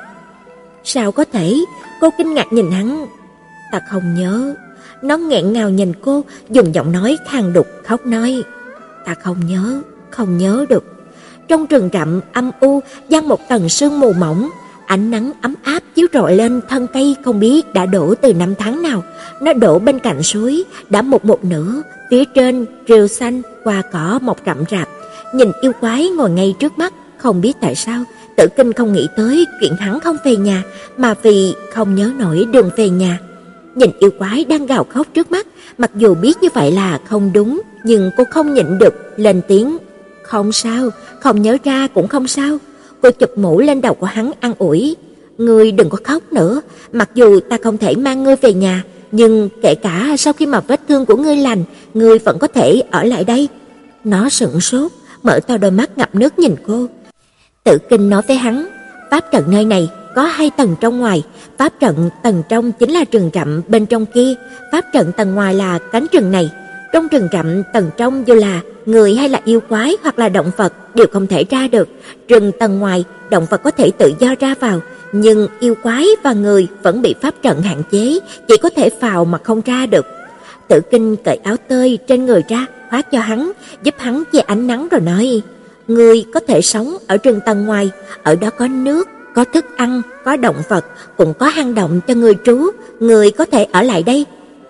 S1: Sao có thể? Cô kinh ngạc nhìn hắn. Ta không nhớ. Nó nghẹn ngào nhìn cô, dùng giọng nói khàn đục khóc nói, ta không nhớ, không nhớ được. Trong rừng rậm âm u giăng một tầng sương mù mỏng, ánh nắng ấm áp chiếu rọi lên thân cây không biết đã đổ từ năm tháng nào. Nó đổ bên cạnh suối, đã một một nửa, phía trên rêu xanh, hoa cỏ mọc rậm rạp. Nhìn yêu quái ngồi ngay trước mắt, không biết tại sao Tử Kinh không nghĩ tới chuyện hắn không về nhà, mà vì không nhớ nổi đường về nhà. Nhìn yêu quái đang gào khóc trước mắt, mặc dù biết như vậy là không đúng, nhưng cô không nhịn được lên tiếng, không sao, không nhớ ra cũng không sao. Cô chụp mũ lên đầu của hắn an ủi, ngươi đừng có khóc nữa, mặc dù ta không thể mang ngươi về nhà, nhưng kể cả sau khi mà vết thương của ngươi lành, ngươi vẫn có thể ở lại đây. Nó sững sốt, mở to đôi mắt ngập nước nhìn cô. Tử Kinh nói với hắn, pháp trận nơi này có hai tầng trong ngoài, pháp trận tầng trong chính là rừng rậm bên trong kia, pháp trận tầng ngoài là cánh rừng này. Trong rừng rậm tầng trong dù là người hay là yêu quái hoặc là động vật đều không thể ra được. Rừng tầng ngoài, động vật có thể tự do ra vào, nhưng yêu quái và người vẫn bị pháp trận hạn chế, chỉ có thể vào mà không ra được. Tử Kinh cởi áo tơi trên người ra, khoác cho hắn, giúp hắn che ánh nắng rồi nói, ngươi có thể sống ở rừng tầng ngoài, ở đó có nước, có thức ăn, có động vật, cũng có hang động cho người trú, người có thể ở lại đây.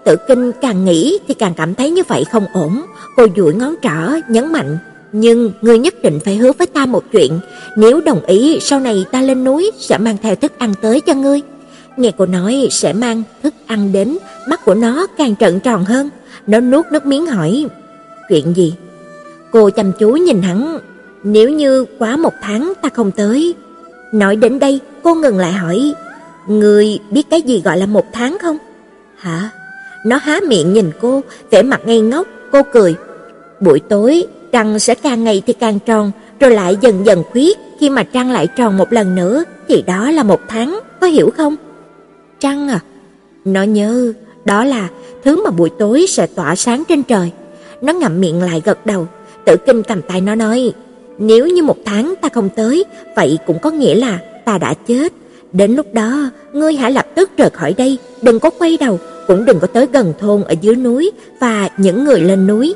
S1: Tử Kinh càng nghĩ thì càng cảm thấy như vậy không ổn. Cô duỗi ngón trỏ nhấn mạnh, nhưng ngươi nhất định phải hứa với ta một chuyện, nếu đồng ý sau này ta lên núi sẽ mang theo thức ăn tới cho ngươi. Nghe cô nói sẽ mang thức ăn đến, mắt của nó càng trợn tròn hơn. Nó nuốt nước miếng hỏi, chuyện gì? Cô chăm chú nhìn hắn, nếu như quá một tháng ta không tới. Nói đến đây, cô ngừng lại hỏi, ngươi biết cái gì gọi là một tháng không? Hả? Nó há miệng nhìn cô, vẻ mặt ngây ngốc. Cô cười, buổi tối trăng sẽ càng ngày thì càng tròn, rồi lại dần dần khuyết. Khi mà trăng lại tròn một lần nữa thì đó là một tháng, có hiểu không? Trăng à? Nó nhớ, đó là thứ mà buổi tối sẽ tỏa sáng trên trời. Nó ngậm miệng lại gật đầu. Tử Kinh cầm tay nó nói, nếu như một tháng ta không tới, vậy cũng có nghĩa là ta đã chết. Đến lúc đó, ngươi hãy lập tức rời khỏi đây, đừng có quay đầu, cũng đừng có tới gần thôn ở dưới núi và những người lên núi.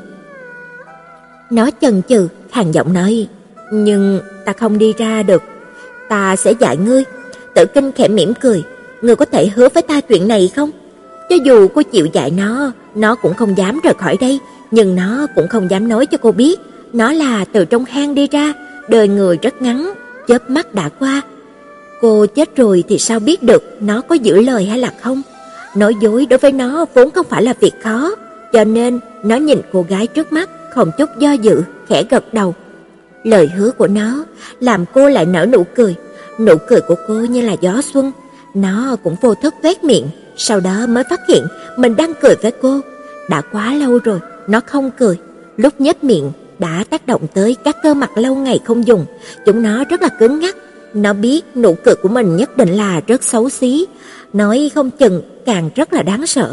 S1: Nó chần chừ, khàn giọng nói, nhưng ta không đi ra được, ta sẽ dạy ngươi. Tử Kinh khẽ mỉm cười, ngươi có thể hứa với ta chuyện này không? Cho dù cô chịu dạy nó, nó cũng không dám rời khỏi đây, nhưng nó cũng không dám nói cho cô biết, nó là từ trong hang đi ra, đời người rất ngắn, chớp mắt đã qua. Cô chết rồi thì sao biết được nó có giữ lời hay là không? Nói dối đối với nó vốn không phải là việc khó, cho nên nó nhìn cô gái trước mắt không chút do dự, khẽ gật đầu. Lời hứa của nó làm cô lại nở nụ cười, nụ cười của cô như là gió xuân. Nó cũng vô thức vét miệng, sau đó mới phát hiện mình đang cười với cô. Đã quá lâu rồi nó không cười, lúc nhếch miệng đã tác động tới các cơ mặt lâu ngày không dùng, chúng nó rất là cứng ngắc. Nó biết nụ cười của mình nhất định là rất xấu xí, nói không chừng càng rất là đáng sợ.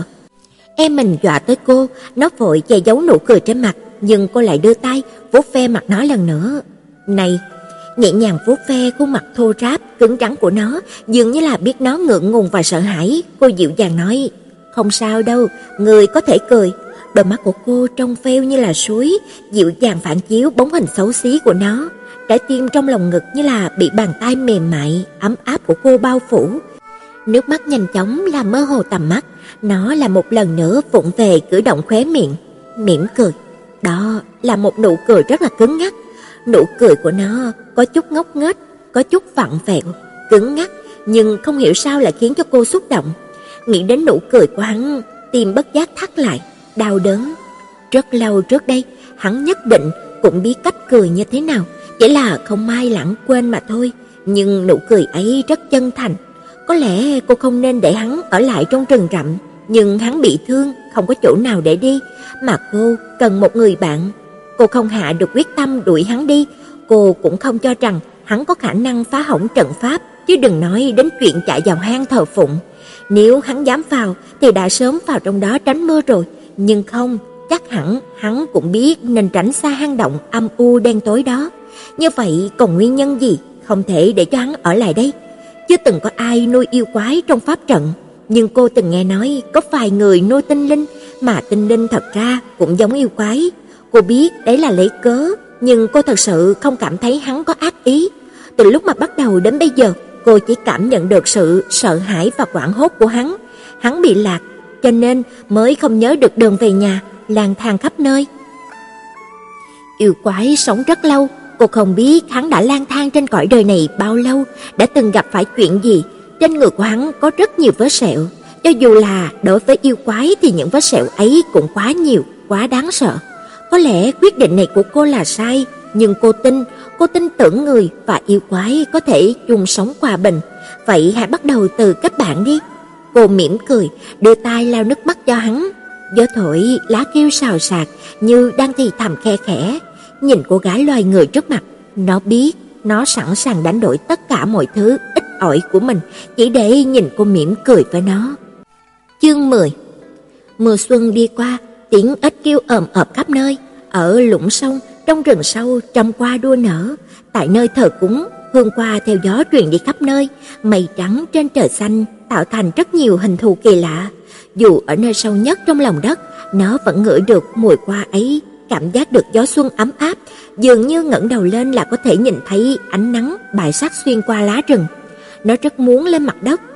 S1: Em mình dọa tới cô, nó vội che giấu nụ cười trên mặt, nhưng cô lại đưa tay vuốt ve mặt nó lần nữa. Này, nhẹ nhàng vuốt ve khuôn mặt thô ráp, cứng rắn của nó, dường như là biết nó ngượng ngùng và sợ hãi. Cô dịu dàng nói, không sao đâu, người có thể cười. Đôi mắt của cô trong veo như là suối, dịu dàng phản chiếu bóng hình xấu xí của nó. Trái tim trong lòng ngực như là bị bàn tay mềm mại, ấm áp của cô bao phủ. Nước mắt nhanh chóng làm mơ hồ tầm mắt. Nó là một lần nữa vụng về cử động khóe miệng, mỉm cười. Đó là một nụ cười rất là cứng ngắc. Nụ cười của nó có chút ngốc nghếch, có chút vặn vẹo, cứng ngắc, nhưng không hiểu sao lại khiến cho cô xúc động. Nghĩ đến nụ cười của hắn, tim bất giác thắt lại, đau đớn. Rất lâu trước đây, hắn nhất định cũng biết cách cười như thế nào, chỉ là không may lãng quên mà thôi. Nhưng nụ cười ấy rất chân thành. Có lẽ cô không nên để hắn ở lại trong rừng rậm, nhưng hắn bị thương, không có chỗ nào để đi, mà cô cần một người bạn. Cô không hạ được quyết tâm đuổi hắn đi, cô cũng không cho rằng hắn có khả năng phá hỏng trận pháp, chứ đừng nói đến chuyện chạy vào hang thờ phụng. Nếu hắn dám vào thì đã sớm vào trong đó tránh mưa rồi, nhưng không, chắc hẳn hắn cũng biết nên tránh xa hang động âm u đen tối đó. Như vậy còn nguyên nhân gì không thể để cho hắn ở lại đây? Chưa từng có ai nuôi yêu quái trong pháp trận, nhưng cô từng nghe nói có vài người nuôi tinh linh, mà tinh linh thật ra cũng giống yêu quái. Cô biết đấy là lấy cớ, nhưng cô thật sự không cảm thấy hắn có ác ý. Từ lúc mà bắt đầu đến bây giờ, cô chỉ cảm nhận được sự sợ hãi và hoảng hốt của hắn. Hắn bị lạc, cho nên mới không nhớ được đường về nhà, lang thang khắp nơi. Yêu quái sống rất lâu, cô không biết hắn đã lang thang trên cõi đời này bao lâu, đã từng gặp phải chuyện gì. Trên người của hắn có rất nhiều vết sẹo, cho dù là đối với yêu quái thì những vết sẹo ấy cũng quá nhiều, quá đáng sợ. Có lẽ quyết định này của cô là sai, nhưng cô tin, cô tin tưởng người và yêu quái có thể chung sống hòa bình. Vậy hãy bắt đầu từ kết bạn đi. Cô mỉm cười, đưa tay lau nước mắt cho hắn. Gió thổi, lá kêu xào xạc như đang thì thầm khe khẽ. Nhìn cô gái loài người trước mặt, nó biết nó sẵn sàng đánh đổi tất cả mọi thứ ít ỏi của mình chỉ để nhìn cô mỉm cười với nó. Chương mười. Mùa xuân đi qua, tiếng ếch kêu ầm ập khắp nơi. Ở lũng sông, trong rừng sâu, trăm hoa đua nở. Tại nơi thờ cúng, hương hoa theo gió truyền đi khắp nơi. Mây trắng trên trời xanh tạo thành rất nhiều hình thù kỳ lạ. Dù ở nơi sâu nhất trong lòng đất, nó vẫn ngửi được mùi hoa ấy, cảm giác được gió xuân ấm áp, dường như ngẩng đầu lên là có thể nhìn thấy ánh nắng bài sắc xuyên qua lá rừng. Nó rất muốn lên mặt đất,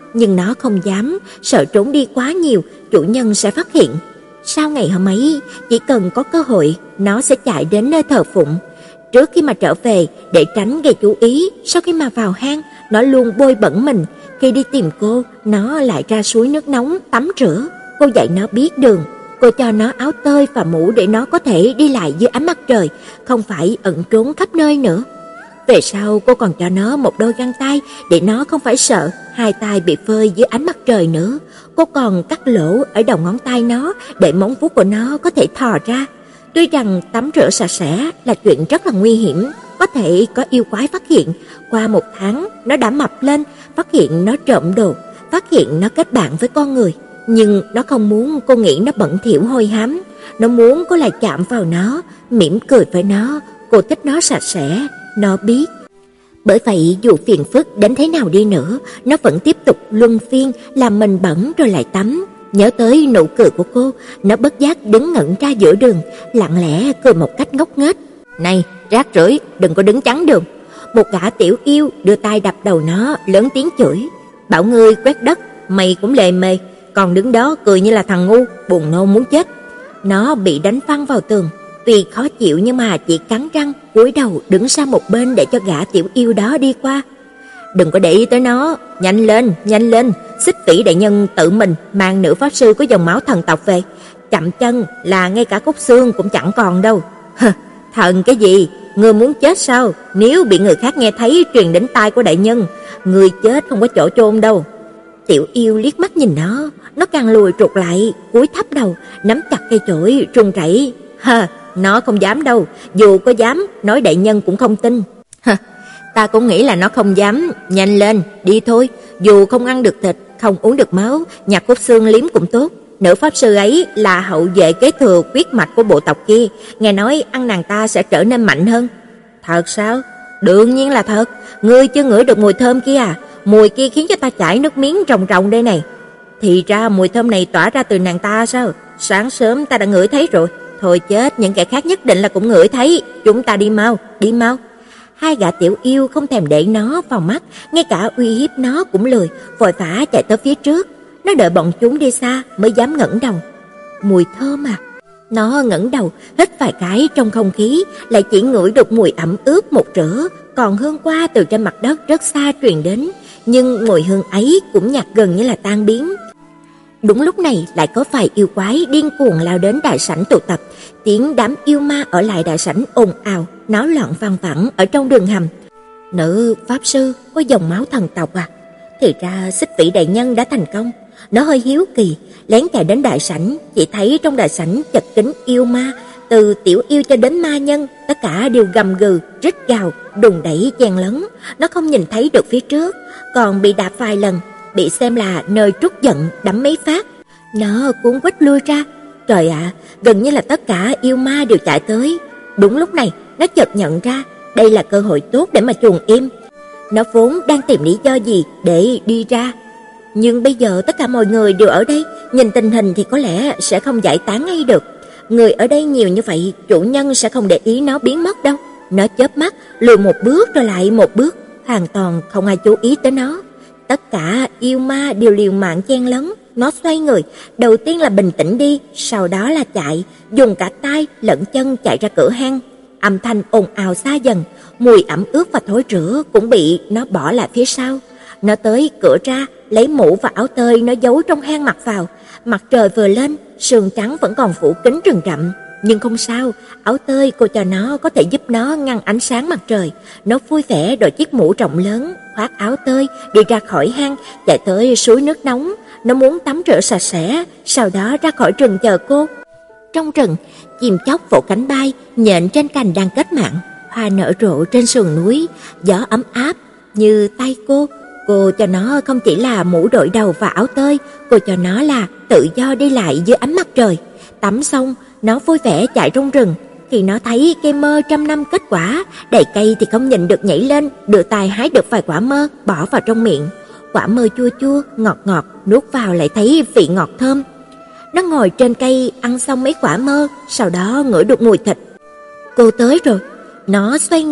S1: nhưng nó không dám, sợ trốn đi quá nhiều, chủ nhân sẽ phát hiện. Sau ngày hôm ấy, chỉ cần có cơ hội, nó sẽ chạy đến nơi thờ phụng. Trước khi mà trở về, để tránh gây chú ý, sau khi mà vào hang, nó luôn bôi bẩn mình. Khi đi tìm cô, nó lại ra suối nước nóng tắm rửa. Cô dạy nó biết đường. Cô cho nó áo tơi và mũ để nó có thể đi lại dưới ánh mặt trời, không phải ẩn trốn khắp nơi nữa. Về sau cô còn cho nó một đôi găng tay để nó không phải sợ hai tay bị phơi dưới ánh mặt trời nữa. Cô còn cắt lỗ ở đầu ngón tay nó để móng vuốt của nó có thể thò ra. Tuy rằng tắm rửa sạch sẽ là chuyện rất là nguy hiểm, có thể có yêu quái phát hiện. Qua một tháng nó đã mập lên, phát hiện nó trộm đồ, phát hiện nó kết bạn với con người. Nhưng nó không muốn cô nghĩ nó bẩn thỉu hôi hám. Nó muốn cô lại chạm vào nó, mỉm cười với nó. Cô thích nó sạch sẽ, nó biết. Bởi vậy dù phiền phức đến thế nào đi nữa, nó vẫn tiếp tục luân phiên làm mình bẩn rồi lại tắm. Nhớ tới nụ cười của cô, nó bất giác đứng ngẩn ra giữa đường, lặng lẽ cười một cách ngốc nghếch. "Này, rác rưởi, đừng có đứng chắn đường." Một gã tiểu yêu đưa tay đập đầu nó, lớn tiếng chửi. "Bảo ngươi quét đất, mày cũng lề mề, còn đứng đó cười như là thằng ngu, buồn nôn muốn chết." Nó bị đánh văng vào tường. Tuy khó chịu nhưng mà chỉ cắn răng, cúi đầu đứng sang một bên để cho gã tiểu yêu đó đi qua. "Đừng có để ý tới nó, nhanh lên, nhanh lên, Xích Vĩ đại nhân tự mình mang nữ pháp sư có dòng máu thần tộc về. Chậm chân là ngay cả cốt xương cũng chẳng còn đâu." "Hừ, thần cái gì, ngươi muốn chết sao? Nếu bị người khác nghe thấy truyền đến tai của đại nhân, ngươi chết không có chỗ chôn đâu." Tiểu yêu liếc mắt nhìn nó, nó càng lùi trụt lại, cúi thấp đầu, nắm chặt cây chổi run rẩy. "Hờ, nó không dám đâu, dù có dám, nói đại nhân cũng không tin." "Hờ, ta cũng nghĩ là nó không dám, nhanh lên, đi thôi, dù không ăn được thịt, không uống được máu, nhặt cốt xương liếm cũng tốt. Nữ pháp sư ấy là hậu vệ kế thừa huyết mạch của bộ tộc kia, nghe nói ăn nàng ta sẽ trở nên mạnh hơn." "Thật sao?" "Đương nhiên là thật, ngươi chưa ngửi được mùi thơm kia à? Mùi kia khiến cho ta chảy nước miếng ròng ròng đây này." "Thì ra mùi thơm này tỏa ra từ nàng ta sao? Sáng sớm ta đã ngửi thấy rồi." "Thôi chết, những kẻ khác nhất định là cũng ngửi thấy, chúng ta đi mau, đi mau." Hai gã tiểu yêu không thèm để nó vào mắt, ngay cả uy hiếp nó cũng lười, vội vã chạy tới phía trước. Nó đợi bọn chúng đi xa mới dám ngẩng đầu. Mùi thơm à? Nó ngẩng đầu, hít vài cái trong không khí, lại chỉ ngửi được mùi ẩm ướt một rửa, còn hương qua từ trên mặt đất rất xa truyền đến, nhưng mùi hương ấy cũng nhạt gần như là tan biến. Đúng lúc này lại có vài yêu quái điên cuồng lao đến đại sảnh tụ tập, tiếng đám yêu ma ở lại đại sảnh ồn ào, náo loạn văng vẳng ở trong đường hầm. "Nữ pháp sư có dòng máu thần tộc à?" Thì ra Xích Vĩ đại nhân đã thành công. Nó hơi hiếu kỳ, lén chạy đến đại sảnh, chỉ thấy trong đại sảnh chật kín yêu ma, từ tiểu yêu cho đến ma nhân, tất cả đều gầm gừ, rít gào, đùng đẩy chen lấn. Nó không nhìn thấy được phía trước, còn bị đạp vài lần, bị xem là nơi trút giận đấm mấy phát. Nó cuốn quýt lui ra. Trời ạ, à, gần như là tất cả yêu ma đều chạy tới. Đúng lúc này, nó chợt nhận ra đây là cơ hội tốt để mà chuồn im. Nó vốn đang tìm lý do gì để đi ra, nhưng bây giờ tất cả mọi người đều ở đây, nhìn tình hình thì có lẽ sẽ không giải tán ngay được. Người ở đây nhiều như vậy, chủ nhân sẽ không để ý nó biến mất đâu. Nó chớp mắt, lùi một bước rồi lại một bước, hoàn toàn không ai chú ý tới nó. Tất cả yêu ma đều liều mạng chen lấn. Nó xoay người, đầu tiên là bình tĩnh đi, sau đó là chạy, dùng cả tay lẫn chân chạy ra cửa hang. Âm thanh ồn ào xa dần, mùi ẩm ướt và thối rữa cũng bị nó bỏ lại phía sau. Nó tới cửa ra, lấy mũ và áo tơi nó giấu trong hang mặc vào. Mặt trời vừa lên, sương trắng vẫn còn phủ kín rừng rậm. Nhưng không sao, áo tơi cô cho nó có thể giúp nó ngăn ánh sáng mặt trời. Nó vui vẻ đội chiếc mũ rộng lớn, khoác áo tơi, đi ra khỏi hang, chạy tới suối nước nóng. Nó muốn tắm rửa sạch sẽ, sau đó ra khỏi rừng chờ cô. Trong rừng, chim chóc vỗ cánh bay, nhện trên cành đang kết mạng, hoa nở rộ trên sườn núi, gió ấm áp như tay cô. Cô cho nó không chỉ là mũ đội đầu và áo tơi, cô cho nó là tự do đi lại dưới ánh mặt trời. Tắm xong, nó vui vẻ chạy trong rừng. Khi nó thấy cây mơ trăm năm kết quả, đầy cây thì không nhìn được nhảy lên, đưa tay hái được vài quả mơ, bỏ vào trong miệng. Quả mơ chua chua, ngọt ngọt, nuốt vào lại thấy vị ngọt thơm. Nó ngồi trên cây ăn xong mấy quả mơ, sau đó ngửi được mùi thịt. Cô tới rồi. Nó xoay người,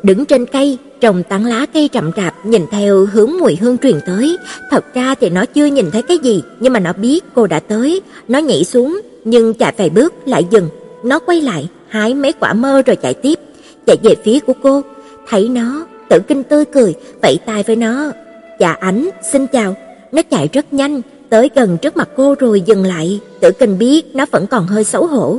S1: đứng trên cây, trong tán lá cây rậm rạp, nhìn theo hướng mùi hương truyền tới. Thật ra thì nó chưa nhìn thấy cái gì, nhưng mà nó biết cô đã tới. Nó nhảy xuống, nhưng chạy vài bước lại dừng. Nó quay lại, hái mấy quả mơ rồi chạy tiếp, chạy về phía của cô. Thấy nó, Tử Kinh tươi cười, vẫy tay với nó. Dạ Ảnh, xin chào. Nó chạy rất nhanh, tới gần trước mặt cô rồi dừng lại. Tử Kinh biết nó vẫn còn hơi xấu hổ.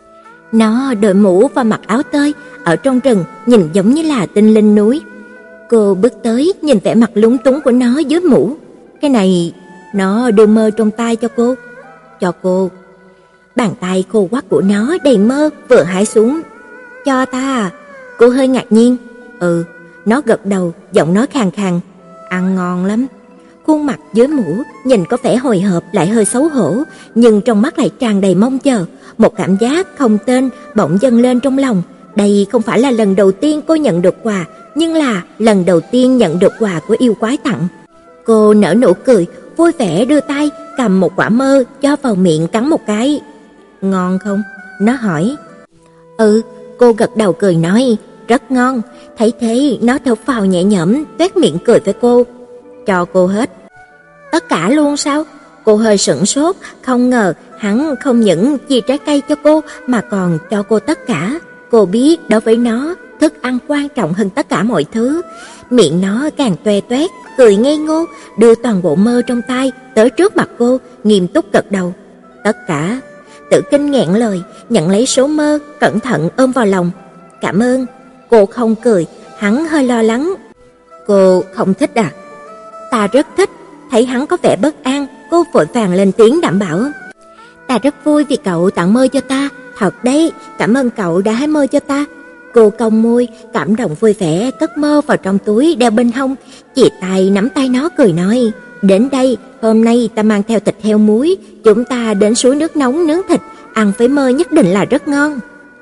S1: Nó đội mũ và mặc áo tơi, ở trong rừng nhìn giống như là tinh linh núi. Cô bước tới, nhìn vẻ mặt lúng túng của nó dưới mũ. Cái này, nó đưa mơ trong tay cho cô. Cho cô. Bàn tay khô quắt của nó đầy mơ, vừa hái xuống. Cho ta à? Cô hơi ngạc nhiên. Ừ, nó gật đầu, giọng nói khàn khàn. Ăn ngon lắm. Khuôn mặt dưới mũ nhìn có vẻ hồi hộp lại hơi xấu hổ, nhưng trong mắt lại tràn đầy mong chờ. Một cảm giác không tên bỗng dâng lên trong lòng. Đây không phải là lần đầu tiên cô nhận được quà, nhưng là lần đầu tiên nhận được quà của yêu quái tặng. Cô nở nụ cười, vui vẻ đưa tay cầm một quả mơ cho vào miệng cắn một cái. Ngon không? Nó hỏi. Ừ, cô gật đầu cười nói, rất ngon. Thấy thế, nó thở phào nhẹ nhõm, tuét miệng cười với cô. Cho cô hết. Tất cả luôn sao? Cô hơi sửng sốt, không ngờ hắn không những chia trái cây cho cô mà còn cho cô tất cả. Cô biết đối với nó, thức ăn quan trọng hơn tất cả mọi thứ. Miệng nó càng toe toét, cười ngây ngô, đưa toàn bộ mơ trong tay tới trước mặt cô, nghiêm túc gật đầu. Tất cả. Tử Kinh nghẹn lời, nhận lấy số mơ, cẩn thận ôm vào lòng. Cảm ơn. Cô không cười, hắn hơi lo lắng. Cô không thích à? Ta rất thích. Thấy hắn có vẻ bất an, cô vội vàng lên tiếng đảm bảo. Ta rất vui vì cậu tặng mơ cho ta. Thật đấy, cảm ơn cậu đã hái mơ cho ta. Cô cong môi, cảm động vui vẻ cất mơ vào trong túi đeo bên hông, chìa tay nắm tay nó cười nói. Đến đây, hôm nay ta mang theo thịt heo muối, chúng ta đến suối nước nóng nướng thịt, ăn với mơ nhất định là rất ngon.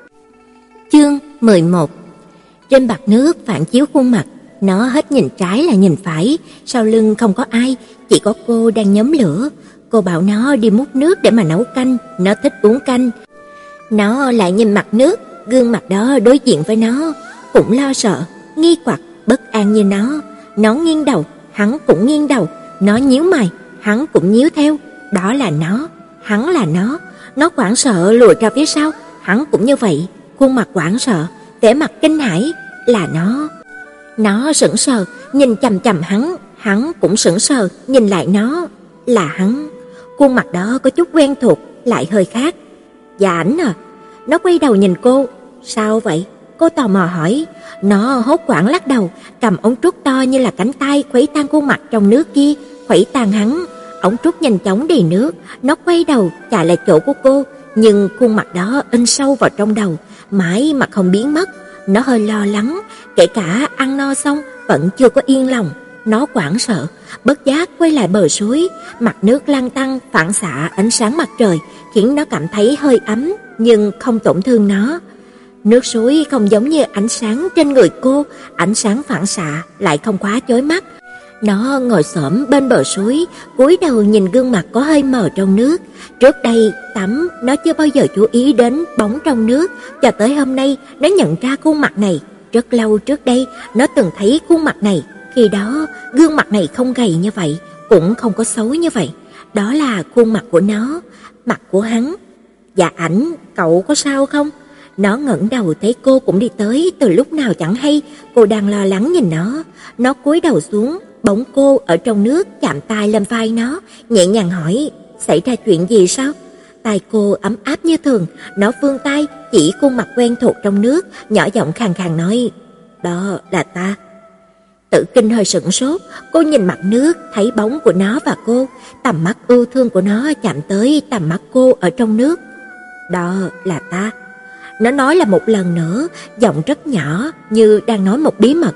S1: Chương mười một. Trên bạt nước phản chiếu khuôn mặt, nó hết nhìn trái là nhìn phải, sau lưng không có ai, chỉ có cô đang nhóm lửa. Cô bảo nó đi múc nước để mà nấu canh, nó thích uống canh. Nó lại nhìn mặt nước, gương mặt đó đối diện với nó, cũng lo sợ, nghi hoặc, bất an như nó. Nó nghiêng đầu, hắn cũng nghiêng đầu, nó nhíu mày, hắn cũng nhíu theo. Đó là nó, hắn là nó. Nó hoảng sợ lùi ra phía sau, hắn cũng như vậy, khuôn mặt hoảng sợ, vẻ mặt kinh hãi. Là nó. Nó sững sờ, nhìn chằm chằm hắn, hắn cũng sững sờ, nhìn lại nó. Là hắn. Khuôn mặt đó có chút quen thuộc, lại hơi khác. Dạ Ảnh à. Nó quay đầu nhìn cô. Sao vậy? Cô tò mò hỏi. Nó hốt hoảng lắc đầu, cầm ống trúc to như là cánh tay khuấy tan khuôn mặt trong nước kia, khuấy tan hắn. Ống trúc nhanh chóng đầy nước, nó quay đầu chạy lại chỗ của cô, nhưng khuôn mặt đó in sâu vào trong đầu, mãi mà không biến mất. Nó hơi lo lắng, kể cả ăn no xong vẫn chưa có yên lòng. Nó hoảng sợ, bất giác quay lại bờ suối, mặt nước lăn tăn phản xạ ánh sáng mặt trời, khiến nó cảm thấy hơi ấm nhưng không tổn thương nó. Nước suối không giống như ánh sáng trên người cô, ánh sáng phản xạ lại không quá chói mắt. Nó ngồi xổm bên bờ suối, cúi đầu nhìn gương mặt có hơi mờ trong nước. Trước đây tắm nó chưa bao giờ chú ý đến bóng trong nước, cho tới hôm nay nó nhận ra khuôn mặt này. Rất lâu trước đây nó từng thấy khuôn mặt này, khi đó gương mặt này không gầy như vậy, cũng không có xấu như vậy. Đó là khuôn mặt của nó, mặt của hắn. Dạ Ảnh, cậu có sao không? Nó ngẩng đầu thấy cô cũng đi tới từ lúc nào chẳng hay, cô đang lo lắng nhìn nó. Nó cúi đầu xuống, bỗng cô ở trong nước chạm tay lên vai nó, nhẹ nhàng hỏi, xảy ra chuyện gì sao? Tai cô ấm áp như thường, nó vươn tay chỉ khuôn mặt quen thuộc trong nước, nhỏ giọng khàn khàn nói, đó là ta. Tử Kinh hơi sửng sốt, cô nhìn mặt nước, thấy bóng của nó và cô, tầm mắt ưu thương của nó chạm tới tầm mắt cô ở trong nước. Đó là ta. Nó nói là một lần nữa, giọng rất nhỏ, như đang nói một bí mật.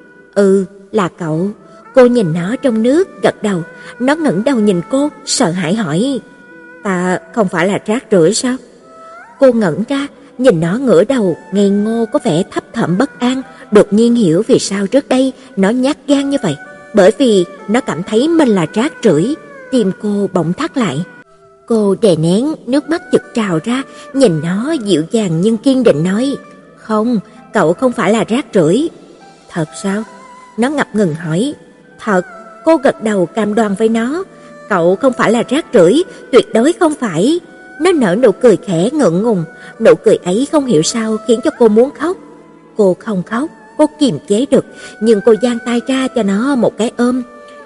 S1: Ừ, là cậu. Cô nhìn nó trong nước, gật đầu. Nó ngẩng đầu nhìn cô, sợ hãi hỏi, ta không phải là rác rưởi sao? Cô ngẩn ra, nhìn nó ngửa đầu, ngây ngô có vẻ thấp thỏm bất an, đột nhiên hiểu vì sao trước đây nó nhát gan như vậy. Bởi vì nó cảm thấy mình là rác rưởi, tim cô bỗng thắt lại. Cô đè nén, nước mắt chực trào ra, nhìn nó dịu dàng nhưng kiên định nói, không, cậu không phải là rác rưởi. Thật sao? Nó ngập ngừng hỏi. Thật, cô gật đầu cam đoan với nó. Cậu không phải là rác rưởi, tuyệt đối không phải. Nó nở nụ cười khẽ ngượng ngùng, nụ cười ấy không hiểu sao khiến cho cô muốn khóc. Cô không khóc, cô kiềm chế được, nhưng cô giang tay ra cho nó một cái ôm.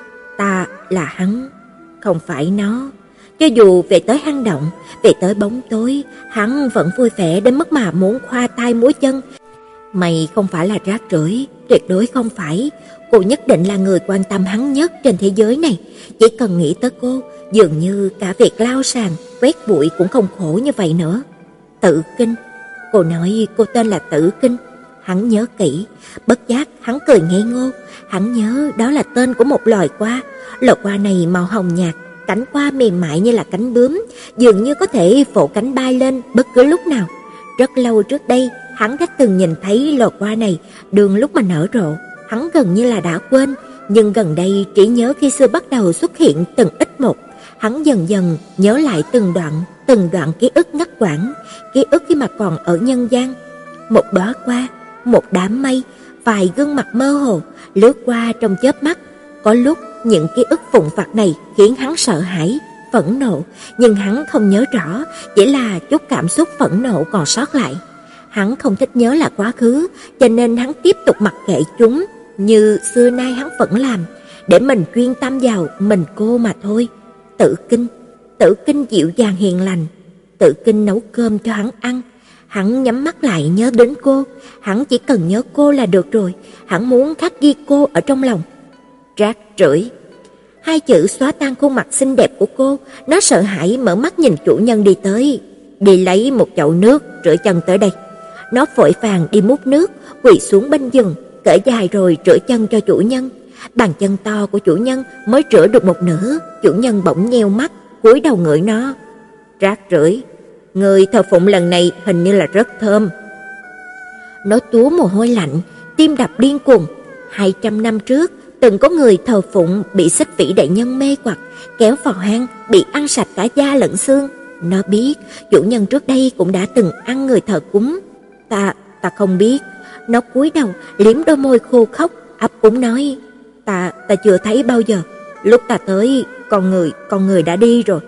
S1: Ta là hắn, không phải nó. Cho dù về tới hang động, về tới bóng tối, hắn vẫn vui vẻ đến mức mà muốn khoa tay múa chân. Mày không phải là rác rưởi, tuyệt đối không phải. Cô nhất định là người quan tâm hắn nhất trên thế giới này. Chỉ cần nghĩ tới cô, dường như cả việc lau sàn, quét bụi cũng không khổ như vậy nữa. Tự Kinh. Cô nói cô tên là Tự Kinh. Hắn nhớ kỹ, bất giác hắn cười ngây ngô. Hắn nhớ đó là tên của một loài hoa. Loài hoa này màu hồng nhạt, cánh hoa mềm mại như là cánh bướm, dường như có thể vỗ cánh bay lên bất cứ lúc nào. Rất lâu trước đây, hắn đã từng nhìn thấy loài hoa này, đường lúc mà nở rộ. Hắn gần như là đã quên, nhưng gần đây trí nhớ khi xưa bắt đầu xuất hiện từng ít một. Hắn dần dần nhớ lại từng đoạn, từng đoạn ký ức ngắt quãng, ký ức khi mà còn ở nhân gian. Một đóa hoa, một đám mây, vài gương mặt mơ hồ lướt qua trong chớp mắt. Có lúc những ký ức vụn vặt này khiến hắn sợ hãi, phẫn nộ, nhưng hắn không nhớ rõ, chỉ là chút cảm xúc phẫn nộ còn sót lại. Hắn không thích nhớ là quá khứ, cho nên hắn tiếp tục mặc kệ chúng, như xưa nay hắn vẫn làm, để mình chuyên tâm vào mình cô mà thôi. Tự Kinh, Tự Kinh dịu dàng hiền lành. Tự Kinh nấu cơm cho hắn ăn. Hắn nhắm mắt lại nhớ đến cô, hắn chỉ cần nhớ cô là được rồi, hắn muốn khắc ghi cô ở trong lòng. Rác rưởi. Hai chữ xóa tan khuôn mặt xinh đẹp của cô. Nó sợ hãi mở mắt nhìn chủ nhân đi tới. Đi lấy một chậu nước, rửa chân tới đây. Nó vội vàng đi múc nước, quỳ xuống bên giường, cởi dài rồi rửa chân cho chủ nhân. Bàn chân to của chủ nhân mới rửa được một nửa, chủ nhân bỗng nheo mắt, cúi đầu ngửi nó. Rác rưởi, người thờ phụng lần này hình như là rất thơm. Nó túa mồ hôi lạnh, tim đập điên cuồng. Hai trăm năm trước, từng có người thờ phụng bị xích vĩ đại nhân mê hoặc, kéo vào hang, bị ăn sạch cả da lẫn xương. Nó biết, chủ nhân trước đây cũng đã từng ăn người thờ cúng. Ta, ta không biết. Nó cúi đầu, liếm đôi môi khô khốc, ấp úng nói. Ta, ta chưa thấy bao giờ. Lúc ta tới, con người, con người đã đi rồi.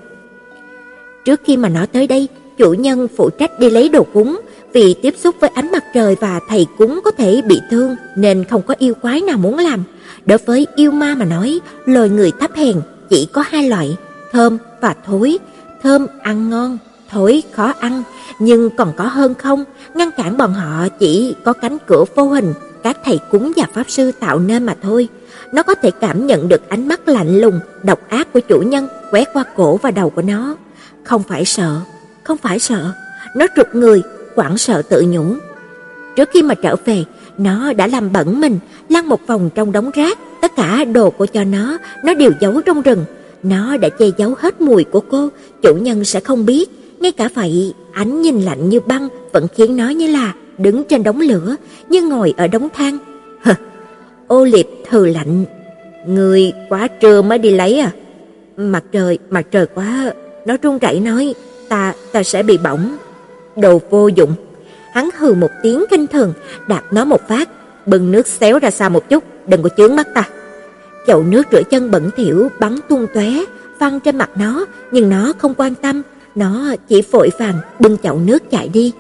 S1: Trước khi mà nó tới đây, chủ nhân phụ trách đi lấy đồ cúng. Vì tiếp xúc với ánh mặt trời và thầy cúng có thể bị thương, nên không có yêu quái nào muốn làm. Đối với yêu ma mà nói, loài người thấp hèn chỉ có hai loại, thơm và thối. Thơm ăn ngon, thối khó ăn, nhưng còn có hơn không, ngăn cản bọn họ chỉ có cánh cửa vô hình các thầy cúng và pháp sư tạo nên mà thôi. Nó có thể cảm nhận được ánh mắt lạnh lùng, độc ác của chủ nhân quét qua cổ và đầu của nó. Không phải sợ, không phải sợ. Nó rụt người, hoảng sợ tự nhủ. Trước khi mà trở về, nó đã làm bẩn mình, lăn một vòng trong đống rác. Tất cả đồ của cho nó, nó đều giấu trong rừng. Nó đã che giấu hết mùi của cô, chủ nhân sẽ không biết. Ngay cả vậy, ánh nhìn lạnh như băng vẫn khiến nó như là đứng trên đống lửa, như ngồi ở đống than. Hừ, Ô Liệp hừ lạnh. Người quá trưa mới đi lấy à? Mặt trời, mặt trời quá. Nó run rẩy nói, ta, ta sẽ bị bỏng. Đồ vô dụng. Hắn hừ một tiếng khinh thường, đạp nó một phát, bưng nước xéo ra xa một chút, đừng có chướng mắt ta. Chậu nước rửa chân bẩn thỉu bắn tung tóe, văng trên mặt nó, nhưng nó không quan tâm, nó chỉ vội vàng bưng chậu nước chạy đi.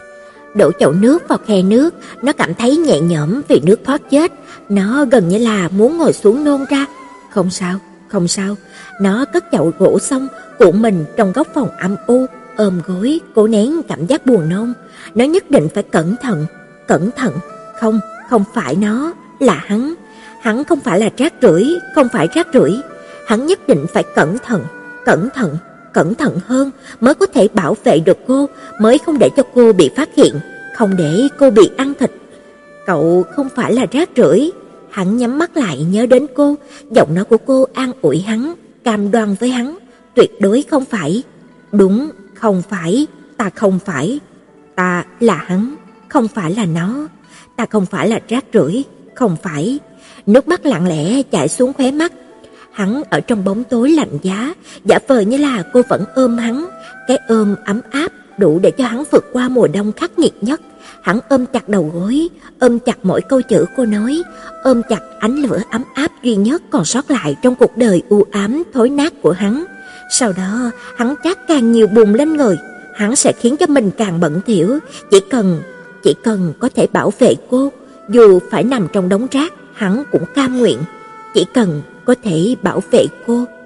S1: Đổ chậu nước vào khe nước, nó cảm thấy nhẹ nhõm vì nước thoát chết, nó gần như là muốn ngồi xuống nôn ra. Không sao, không sao. Nó cất chậu gỗ xong, cuộn mình trong góc phòng âm u, ôm gối, cố nén cảm giác buồn nôn. Nó nhất định phải cẩn thận, cẩn thận. Không, không phải nó, là hắn. Hắn không phải là rác rưởi, không phải rác rưởi. Hắn nhất định phải cẩn thận, cẩn thận, cẩn thận hơn mới có thể bảo vệ được cô, mới không để cho cô bị phát hiện, không để cô bị ăn thịt. Cậu không phải là rác rưởi. Hắn nhắm mắt lại nhớ đến cô, giọng nói của cô an ủi hắn, cam đoan với hắn, tuyệt đối không phải. Đúng, không phải, ta không phải. Ta là hắn, không phải là nó. Ta không phải là rác rưởi, không phải. Nước mắt lặng lẽ chảy xuống khóe mắt. Hắn ở trong bóng tối lạnh giá, giả vờ như là cô vẫn ôm hắn, cái ôm ấm áp, đủ để cho hắn vượt qua mùa đông khắc nghiệt nhất. Hắn ôm chặt đầu gối, ôm chặt mỗi câu chữ cô nói, ôm chặt ánh lửa ấm áp duy nhất còn sót lại trong cuộc đời u ám thối nát của hắn. Sau đó, hắn trát càng nhiều bùn lên người, hắn sẽ khiến cho mình càng bẩn thỉu, chỉ cần chỉ cần có thể bảo vệ cô, dù phải nằm trong đống rác, hắn cũng cam nguyện. Chỉ cần có thể bảo vệ cô.